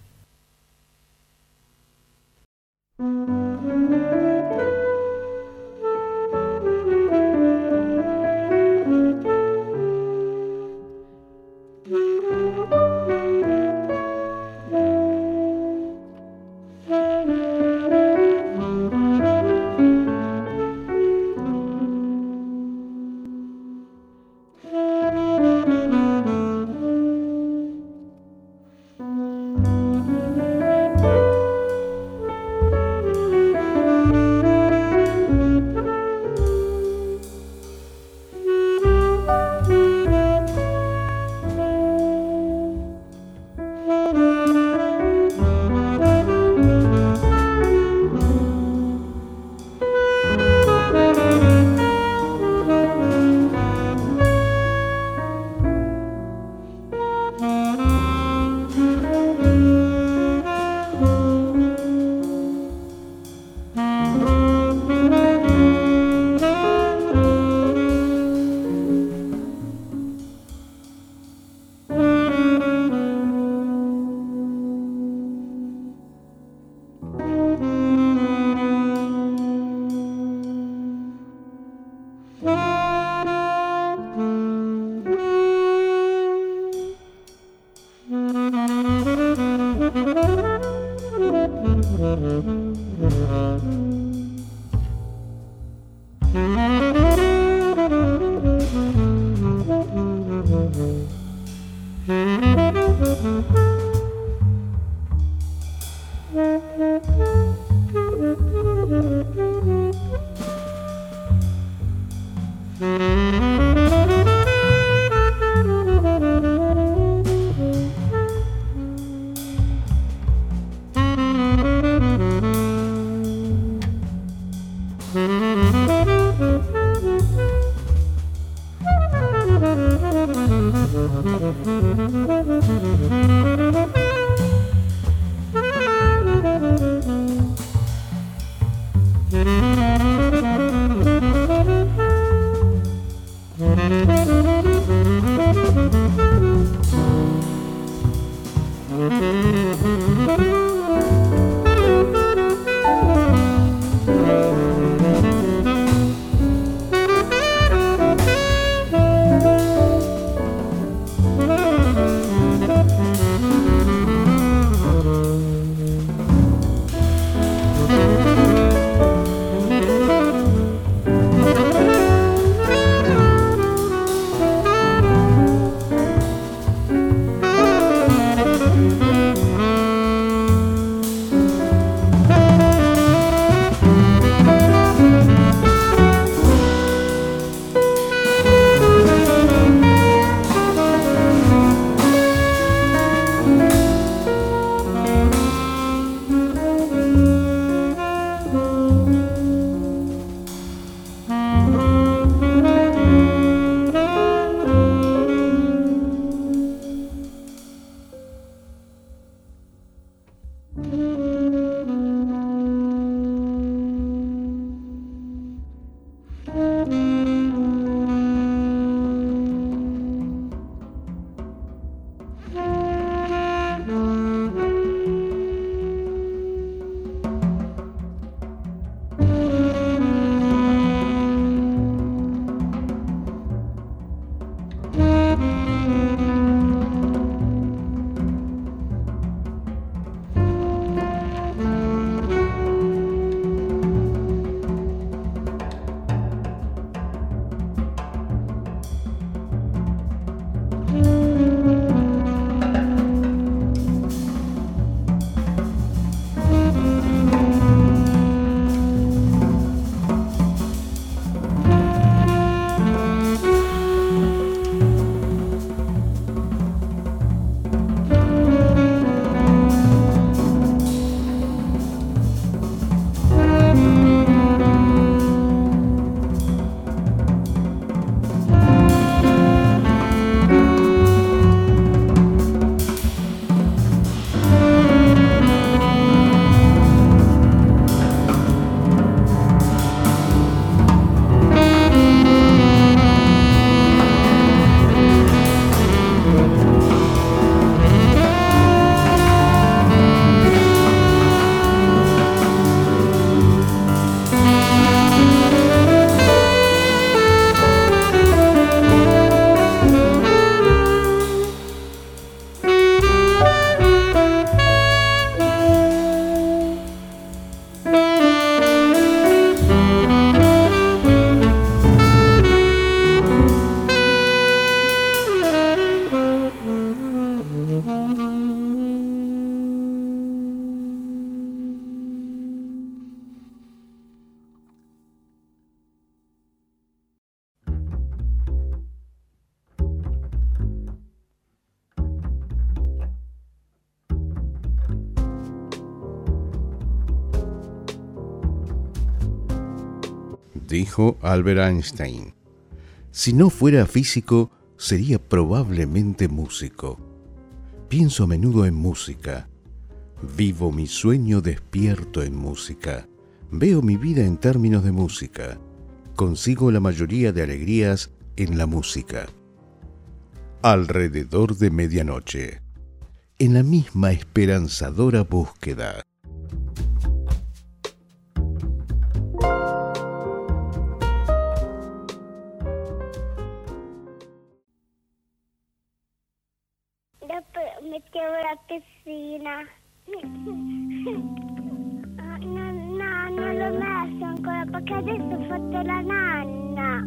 dijo Albert Einstein. Si no fuera físico, sería probablemente músico. Pienso a menudo en música. Vivo mi sueño despierto en música. Veo mi vida en términos de música. Consigo la mayoría de alegrías en la música. Alrededor de medianoche. En la misma esperanzadora búsqueda. Me quiero la piscina. No, non l'ho messo ancora perché adesso ho fatto la nanna.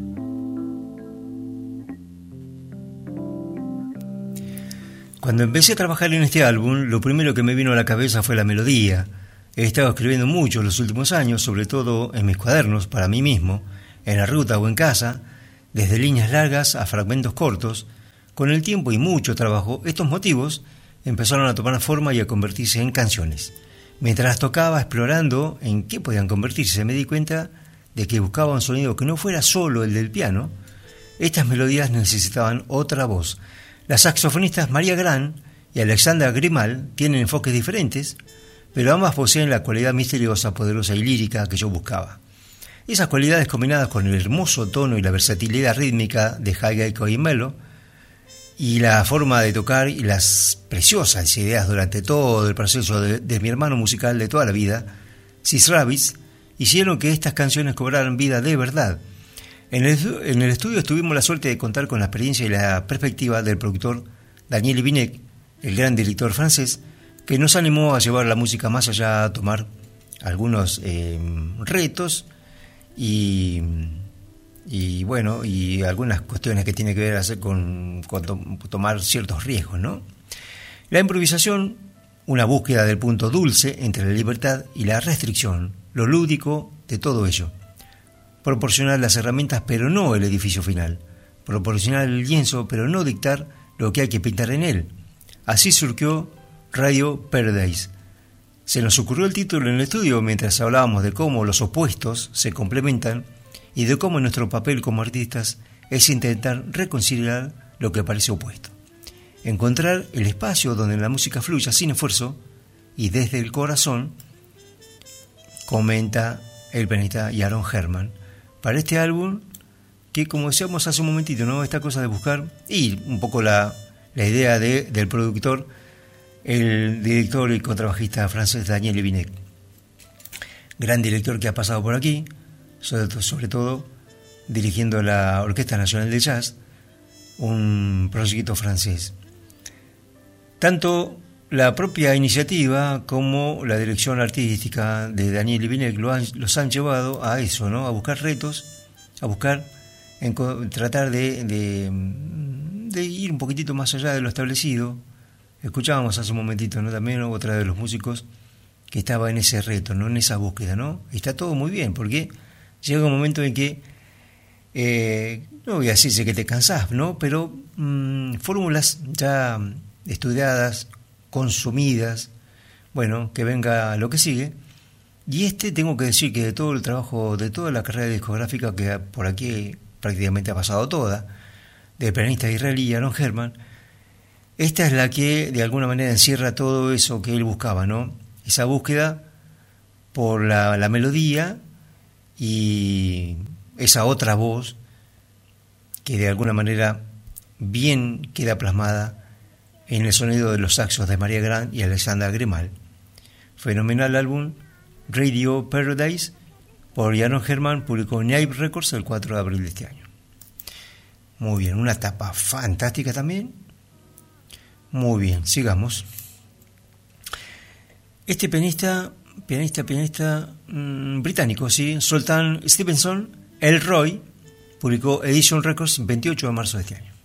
Cuando empecé a trabajar en este álbum, lo primero que me vino a la cabeza fue la melodía. He estado escribiendo mucho los últimos años, sobre todo en mis cuadernos, para mí mismo, en la ruta o en casa, desde líneas largas a fragmentos cortos. Con el tiempo y mucho trabajo, estos motivos empezaron a tomar forma y a convertirse en canciones. Mientras tocaba, explorando en qué podían convertirse, me di cuenta de que buscaba un sonido que no fuera solo el del piano. Estas melodías necesitaban otra voz. Las saxofonistas María Grant y Alexandra Grimal tienen enfoques diferentes, pero ambas poseen la cualidad misteriosa, poderosa y lírica que yo buscaba. Esas cualidades, combinadas con el hermoso tono y la versatilidad rítmica de Hagai Koimelo, y la forma de tocar y las preciosas ideas durante todo el proceso de mi hermano musical de toda la vida, Sis Rabbits, hicieron que estas canciones cobraran vida de verdad. En el estudio tuvimos la suerte de contar con la experiencia y la perspectiva del productor Daniel Binet, el gran director francés, que nos animó a llevar la música más allá, a tomar algunos retos y algunas cuestiones que tienen que ver con tomar ciertos riesgos, ¿no? La improvisación, una búsqueda del punto dulce entre la libertad y la restricción, lo lúdico de todo ello. Proporcionar las herramientas pero no el edificio final. Proporcionar el lienzo pero no dictar lo que hay que pintar en él. Así surgió Radio Paradise. Se nos ocurrió el título en el estudio mientras hablábamos de cómo los opuestos se complementan y de cómo nuestro papel como artistas es intentar reconciliar lo que parece opuesto. Encontrar el espacio donde la música fluya sin esfuerzo y desde el corazón, comenta el pianista Aaron Herman, para este álbum que, como decíamos hace un momentito, ¿no? Esta cosa de buscar, y un poco la idea del productor, el director y contrabajista francés Daniel Binet, gran director que ha pasado por aquí, sobre todo dirigiendo la Orquesta Nacional de Jazz, un proyecto francés. Tanto la propia iniciativa como la dirección artística de Daniel Binet los han llevado a eso, ¿no? A buscar retos, a buscar tratar de ir un poquitito más allá de lo establecido. Escuchábamos hace un momentito, ¿no? También otra de los músicos que estaba en ese reto, ¿no? En esa búsqueda, ¿no? Está todo muy bien, porque llega un momento en que no voy a decirse que te cansás, ¿no? Pero fórmulas ya estudiadas, consumidas, bueno, que venga lo que sigue. Y tengo que decir que de todo el trabajo, de toda la carrera discográfica que por aquí prácticamente ha pasado toda, del pianista israelí Aaron Herman, esta es la que de alguna manera encierra todo eso que él buscaba, ¿no? Esa búsqueda por la melodía y esa otra voz que de alguna manera bien queda plasmada en el sonido de los saxos de María Grant y Alexandra Grimal. Fenomenal álbum Radio Paradise por Aaron Herman, publicó Naive Records el 4 de abril de este año. Muy bien, una tapa fantástica también. Muy bien, sigamos. Este pianista británico, sí, Sultan Stevenson Elroy, publicó Edition Records el 28 de marzo de este año.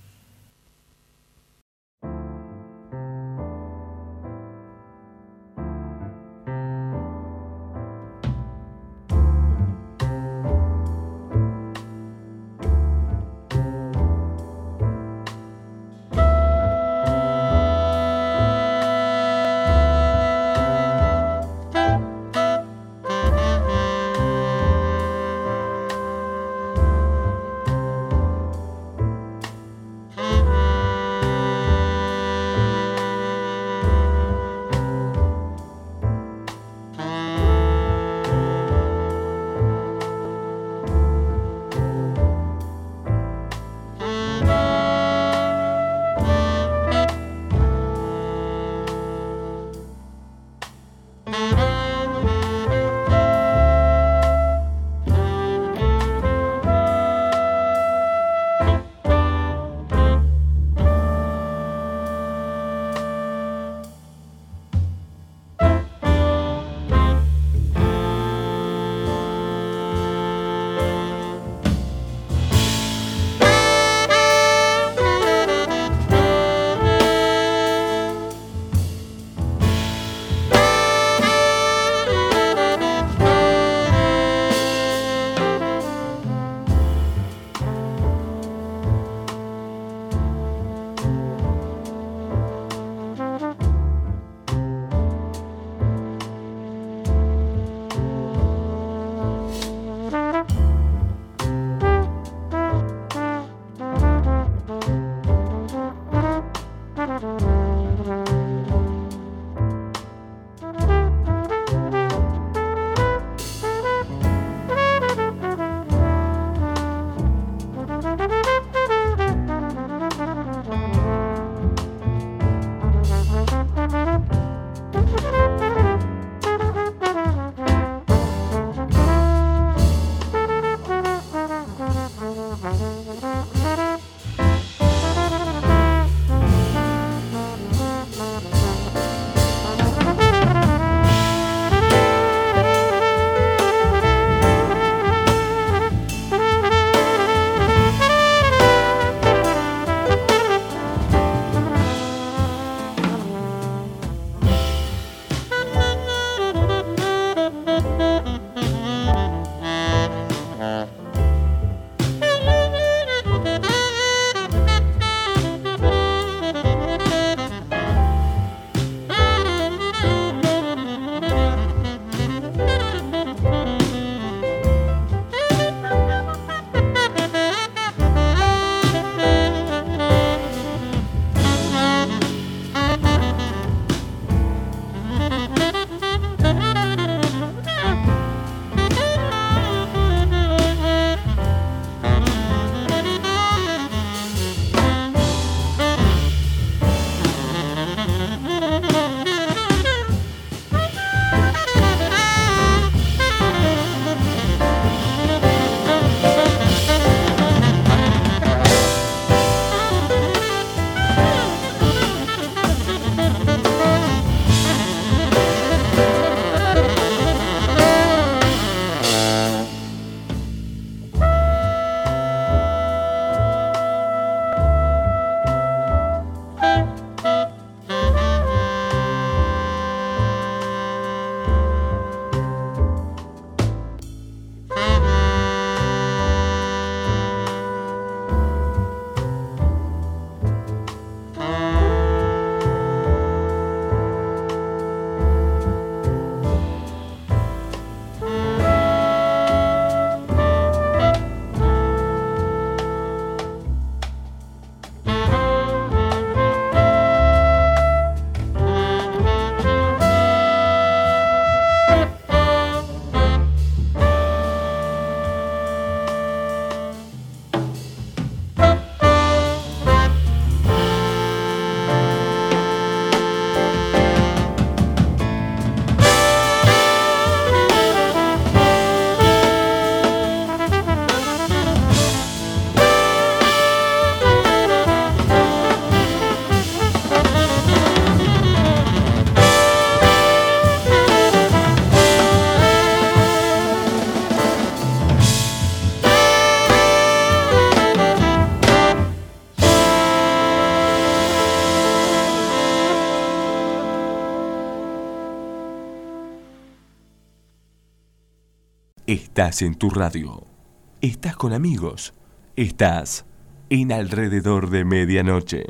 Estás en tu radio. Estás con amigos. Estás en Alrededor de Medianoche.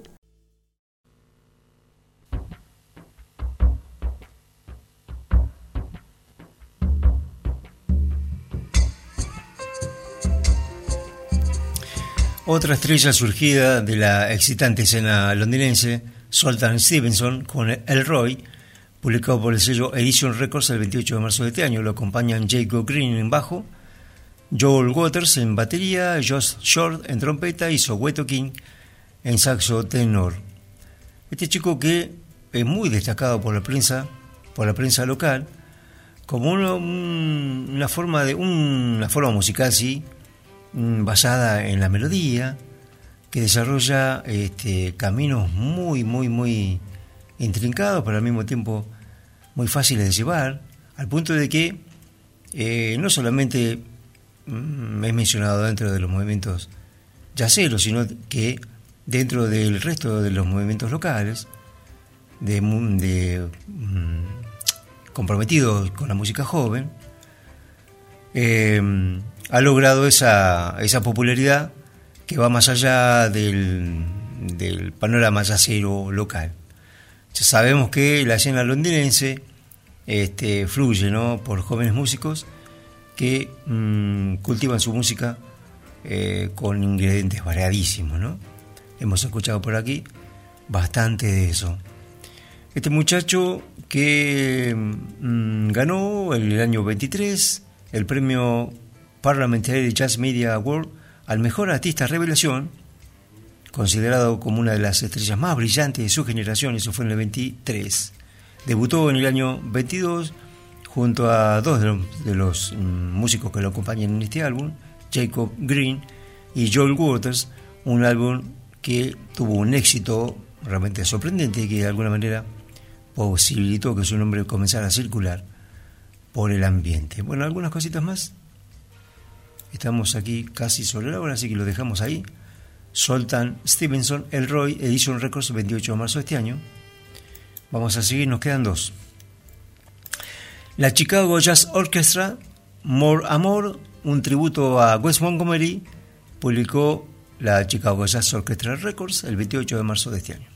Otra estrella surgida de la excitante escena londinense, Sultan Stevenson, con El Roy, publicado por el sello Edition Records el 28 de marzo de este año. Lo acompañan Jacob Green en bajo, Joel Waters en batería, Josh Short en trompeta y Soweto King en saxo tenor. Este chico que es muy destacado por la prensa local, como una forma musical, sí, basada en la melodía, que desarrolla caminos muy intrincados, pero al mismo tiempo muy fáciles de llevar, al punto de que no solamente es mencionado dentro de los movimientos jazzeros, sino que dentro del resto de los movimientos locales, comprometidos con la música joven, ha logrado esa popularidad que va más allá del panorama jazzero local. Ya sabemos que la escena londinense fluye, ¿no?, por jóvenes músicos que cultivan su música con ingredientes variadísimos, ¿no? Hemos escuchado por aquí bastante de eso. Este muchacho que ganó en el año 23 el premio Parliamentary Jazz Media Award al mejor artista revelación, considerado como una de las estrellas más brillantes de su generación. Eso fue en el 23. Debutó en el año 22 junto a dos de los músicos que lo acompañan en este álbum, Jacob Green y Joel Waters, un álbum que tuvo un éxito realmente sorprendente y que de alguna manera posibilitó que su nombre comenzara a circular por el ambiente. Bueno, algunas cositas más. Estamos aquí casi sobre la hora, así que lo dejamos ahí. Sultan Stevenson, El Roy, Edition Records, 28 de marzo de este año. Vamos a seguir, nos quedan dos. La Chicago Jazz Orchestra, More Amor, un tributo a Wes Montgomery, publicó la Chicago Jazz Orchestra Records el 28 de marzo de este año.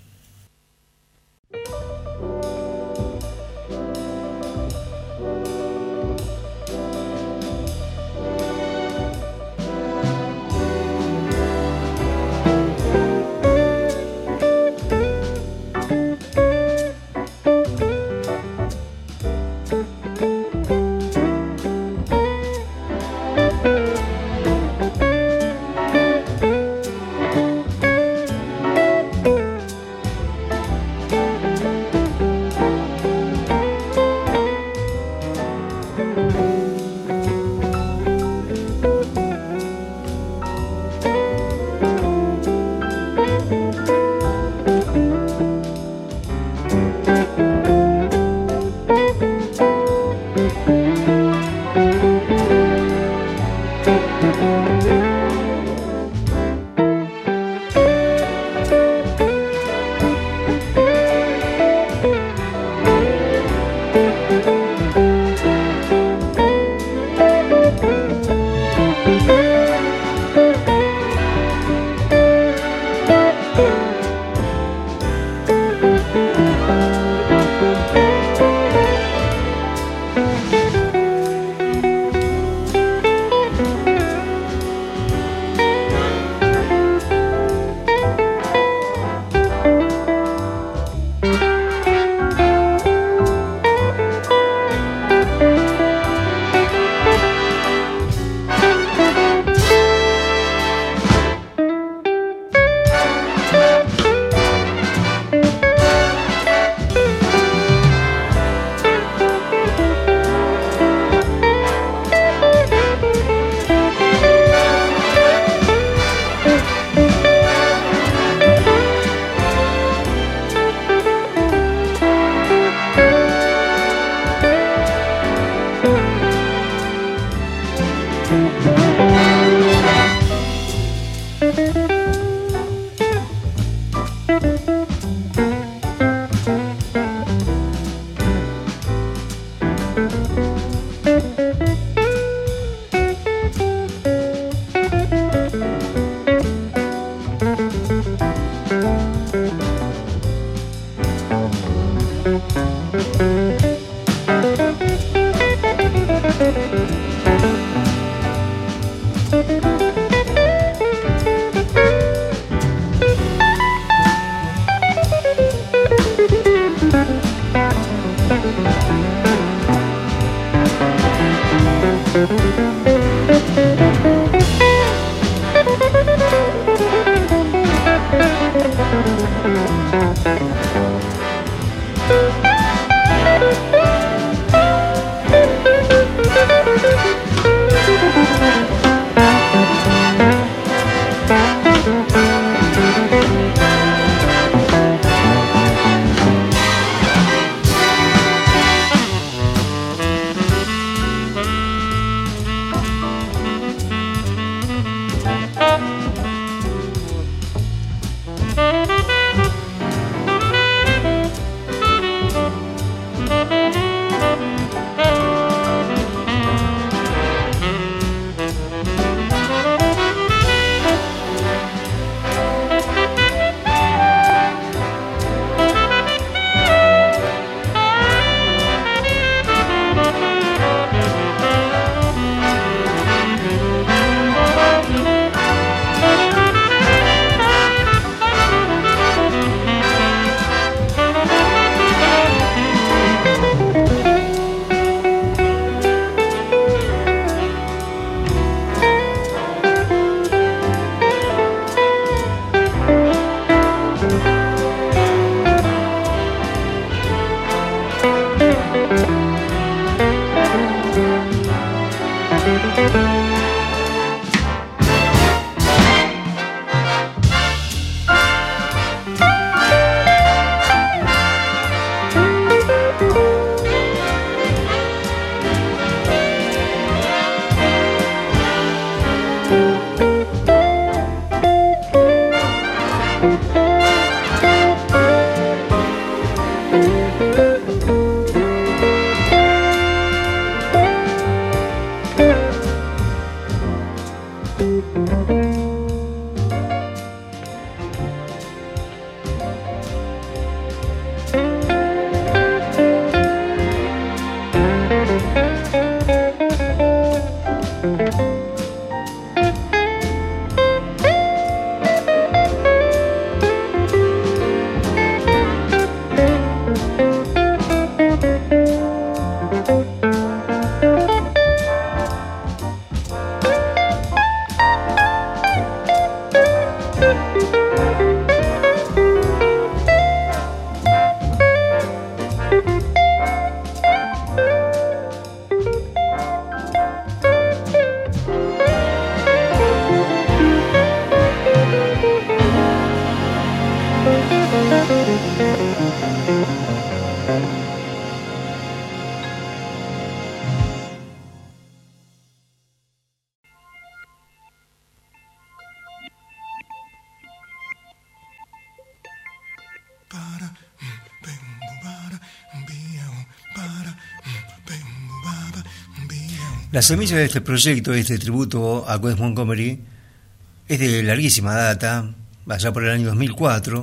La semilla de este proyecto, de este tributo a Wes Montgomery, es de larguísima data, allá por el año 2004.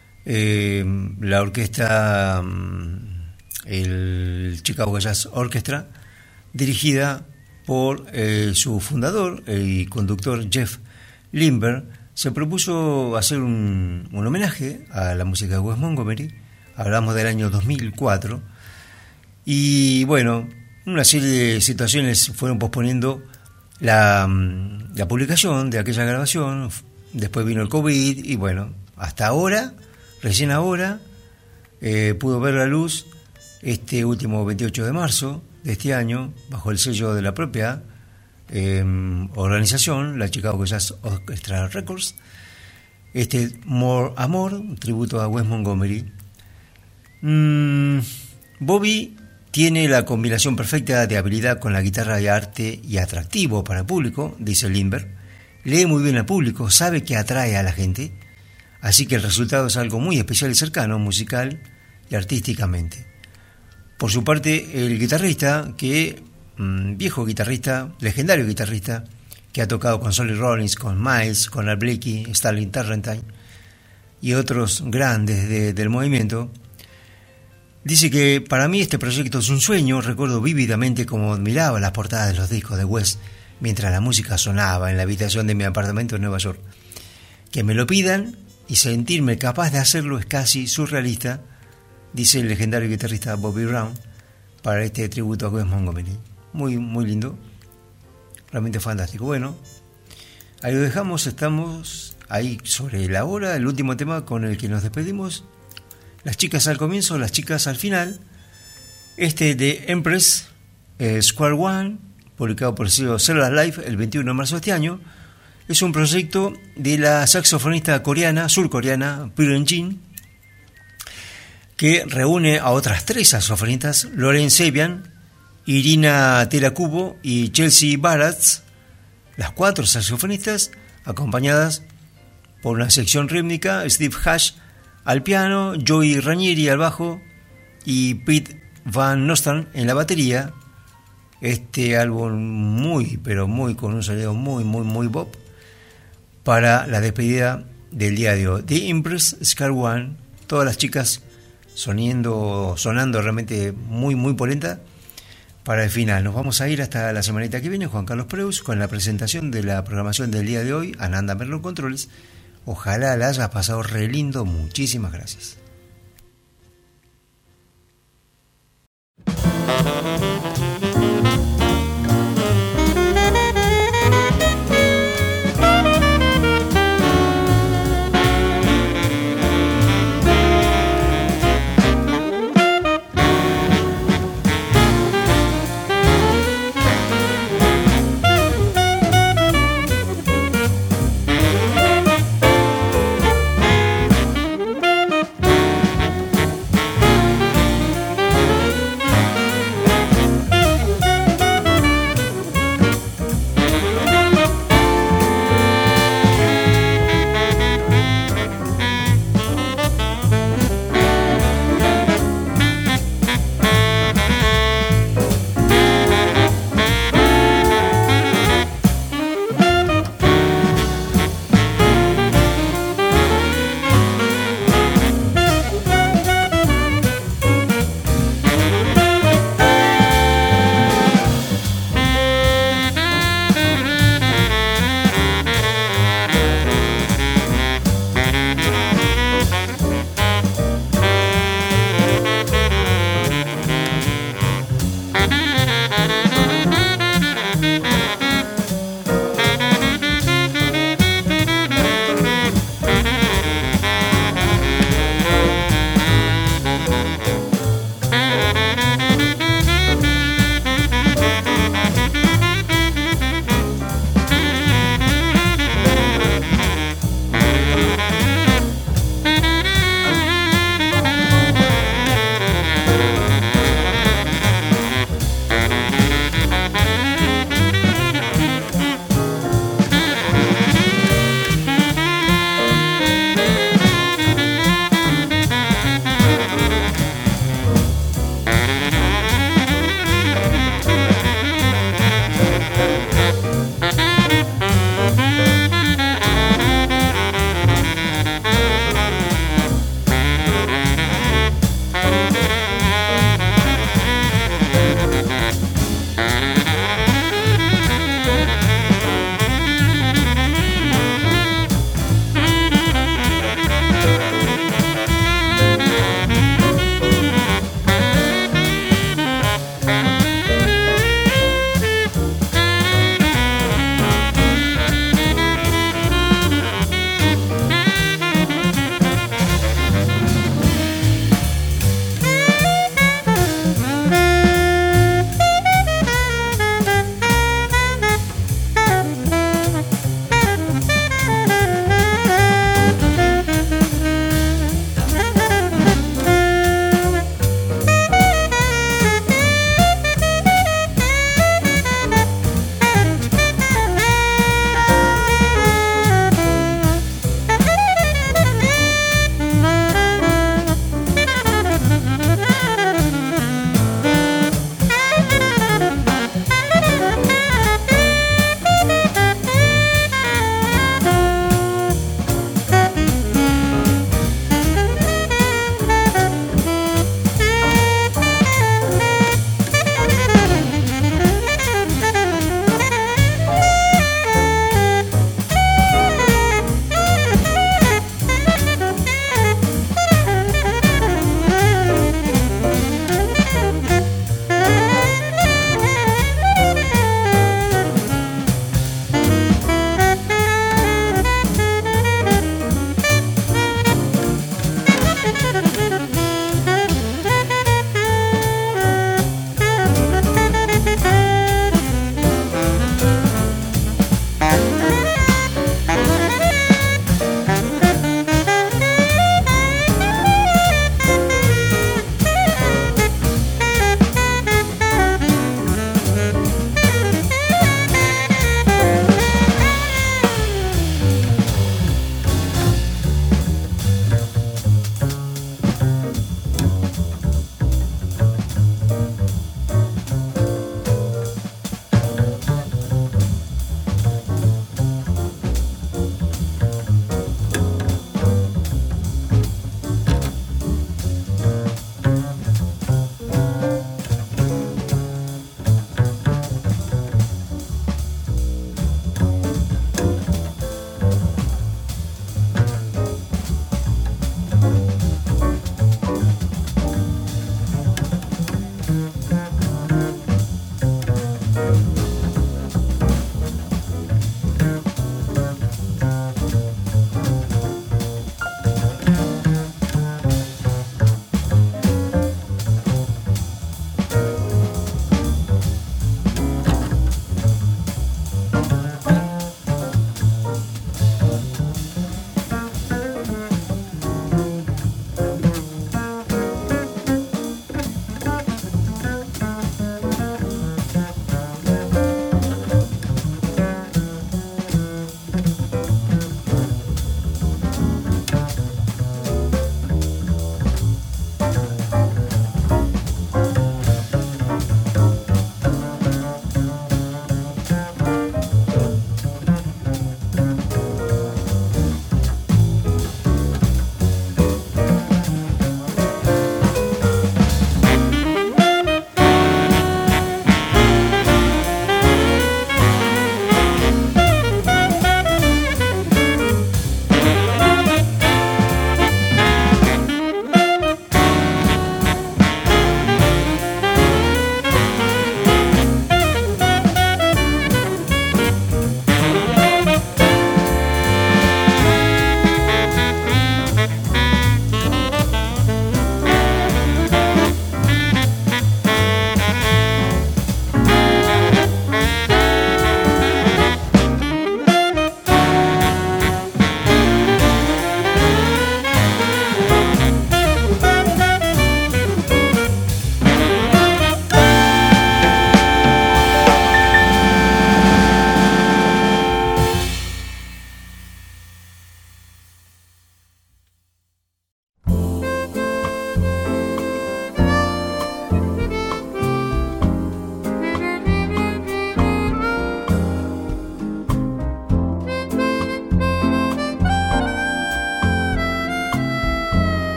La orquesta, el Chicago Jazz Orchestra, dirigida por su fundador y conductor Jeff Lindbergh, se propuso hacer un homenaje a la música de Wes Montgomery. Hablamos del año 2004 y bueno, una serie de situaciones fueron posponiendo la publicación de aquella grabación. Después vino el COVID y bueno, hasta ahora, recién ahora, pudo ver la luz este último 28 de marzo de este año, bajo el sello de la propia organización, la Chicago Jazz Orchestra Records, More Amor, un tributo a Wes Montgomery. Bobby tiene la combinación perfecta de habilidad con la guitarra de arte y atractivo para el público, dice Lindbergh. Lee muy bien al público, sabe que atrae a la gente, así que el resultado es algo muy especial y cercano, musical y artísticamente. Por su parte, el guitarrista, viejo guitarrista, legendario guitarrista, que ha tocado con Sonny Rollins, con Miles, con Art Blakey, Sterling Turrentine y otros grandes del movimiento, dice que para mí este proyecto es un sueño. Recuerdo vívidamente cómo admiraba las portadas de los discos de Wes mientras la música sonaba en la habitación de mi apartamento en Nueva York. Que me lo pidan y sentirme capaz de hacerlo es casi surrealista, dice el legendario guitarrista Bobby Brown para este tributo a Wes Montgomery. Muy, muy lindo, realmente fantástico. Bueno, ahí lo dejamos, estamos ahí sobre la hora, el último tema con el que nos despedimos. Las chicas al comienzo, las chicas al final. Este de Empress, Square One, publicado por el sello Cellular Life el 21 de marzo de este año. Es un proyecto de la saxofonista coreana, surcoreana, Pyron Jin, que reúne a otras 3 saxofonistas, Lauren Sabian, Irina Teracubo y Chelsea Baratz, las 4 saxofonistas, acompañadas por una sección rítmica, Steve Hash al piano, Joey Ranieri al bajo y Pete Van Nostrand en la batería. Este álbum muy, pero muy, con un sonido muy, muy, muy pop, para la despedida del día de hoy. The Empress, Square One, todas las chicas sonando realmente muy, muy polenta para el final. Nos vamos a ir hasta la semanita que viene, Juan Carlos Preus, con la presentación de la programación del día de hoy, Ananda Merlo Controles. Ojalá la hayas pasado re lindo. Muchísimas gracias.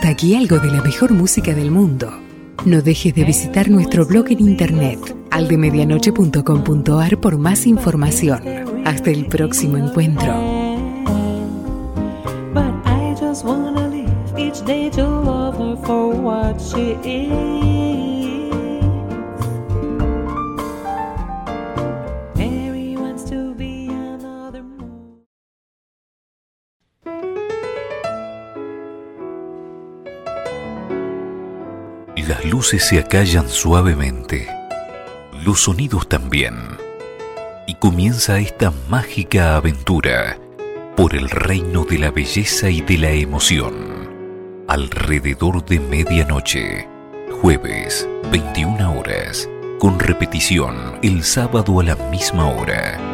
Hasta aquí algo de la mejor música del mundo. No dejes de visitar nuestro blog en internet, aldemedianoche.com.ar, por más información. Hasta el próximo encuentro. But I just wanna live each day to love her for what she is. Mary wants to be another moon. Las luces se acallan suavemente, los sonidos también, y comienza esta mágica aventura por el reino de la belleza y de la emoción. Alrededor de medianoche, jueves, 21 horas, con repetición el sábado a la misma hora.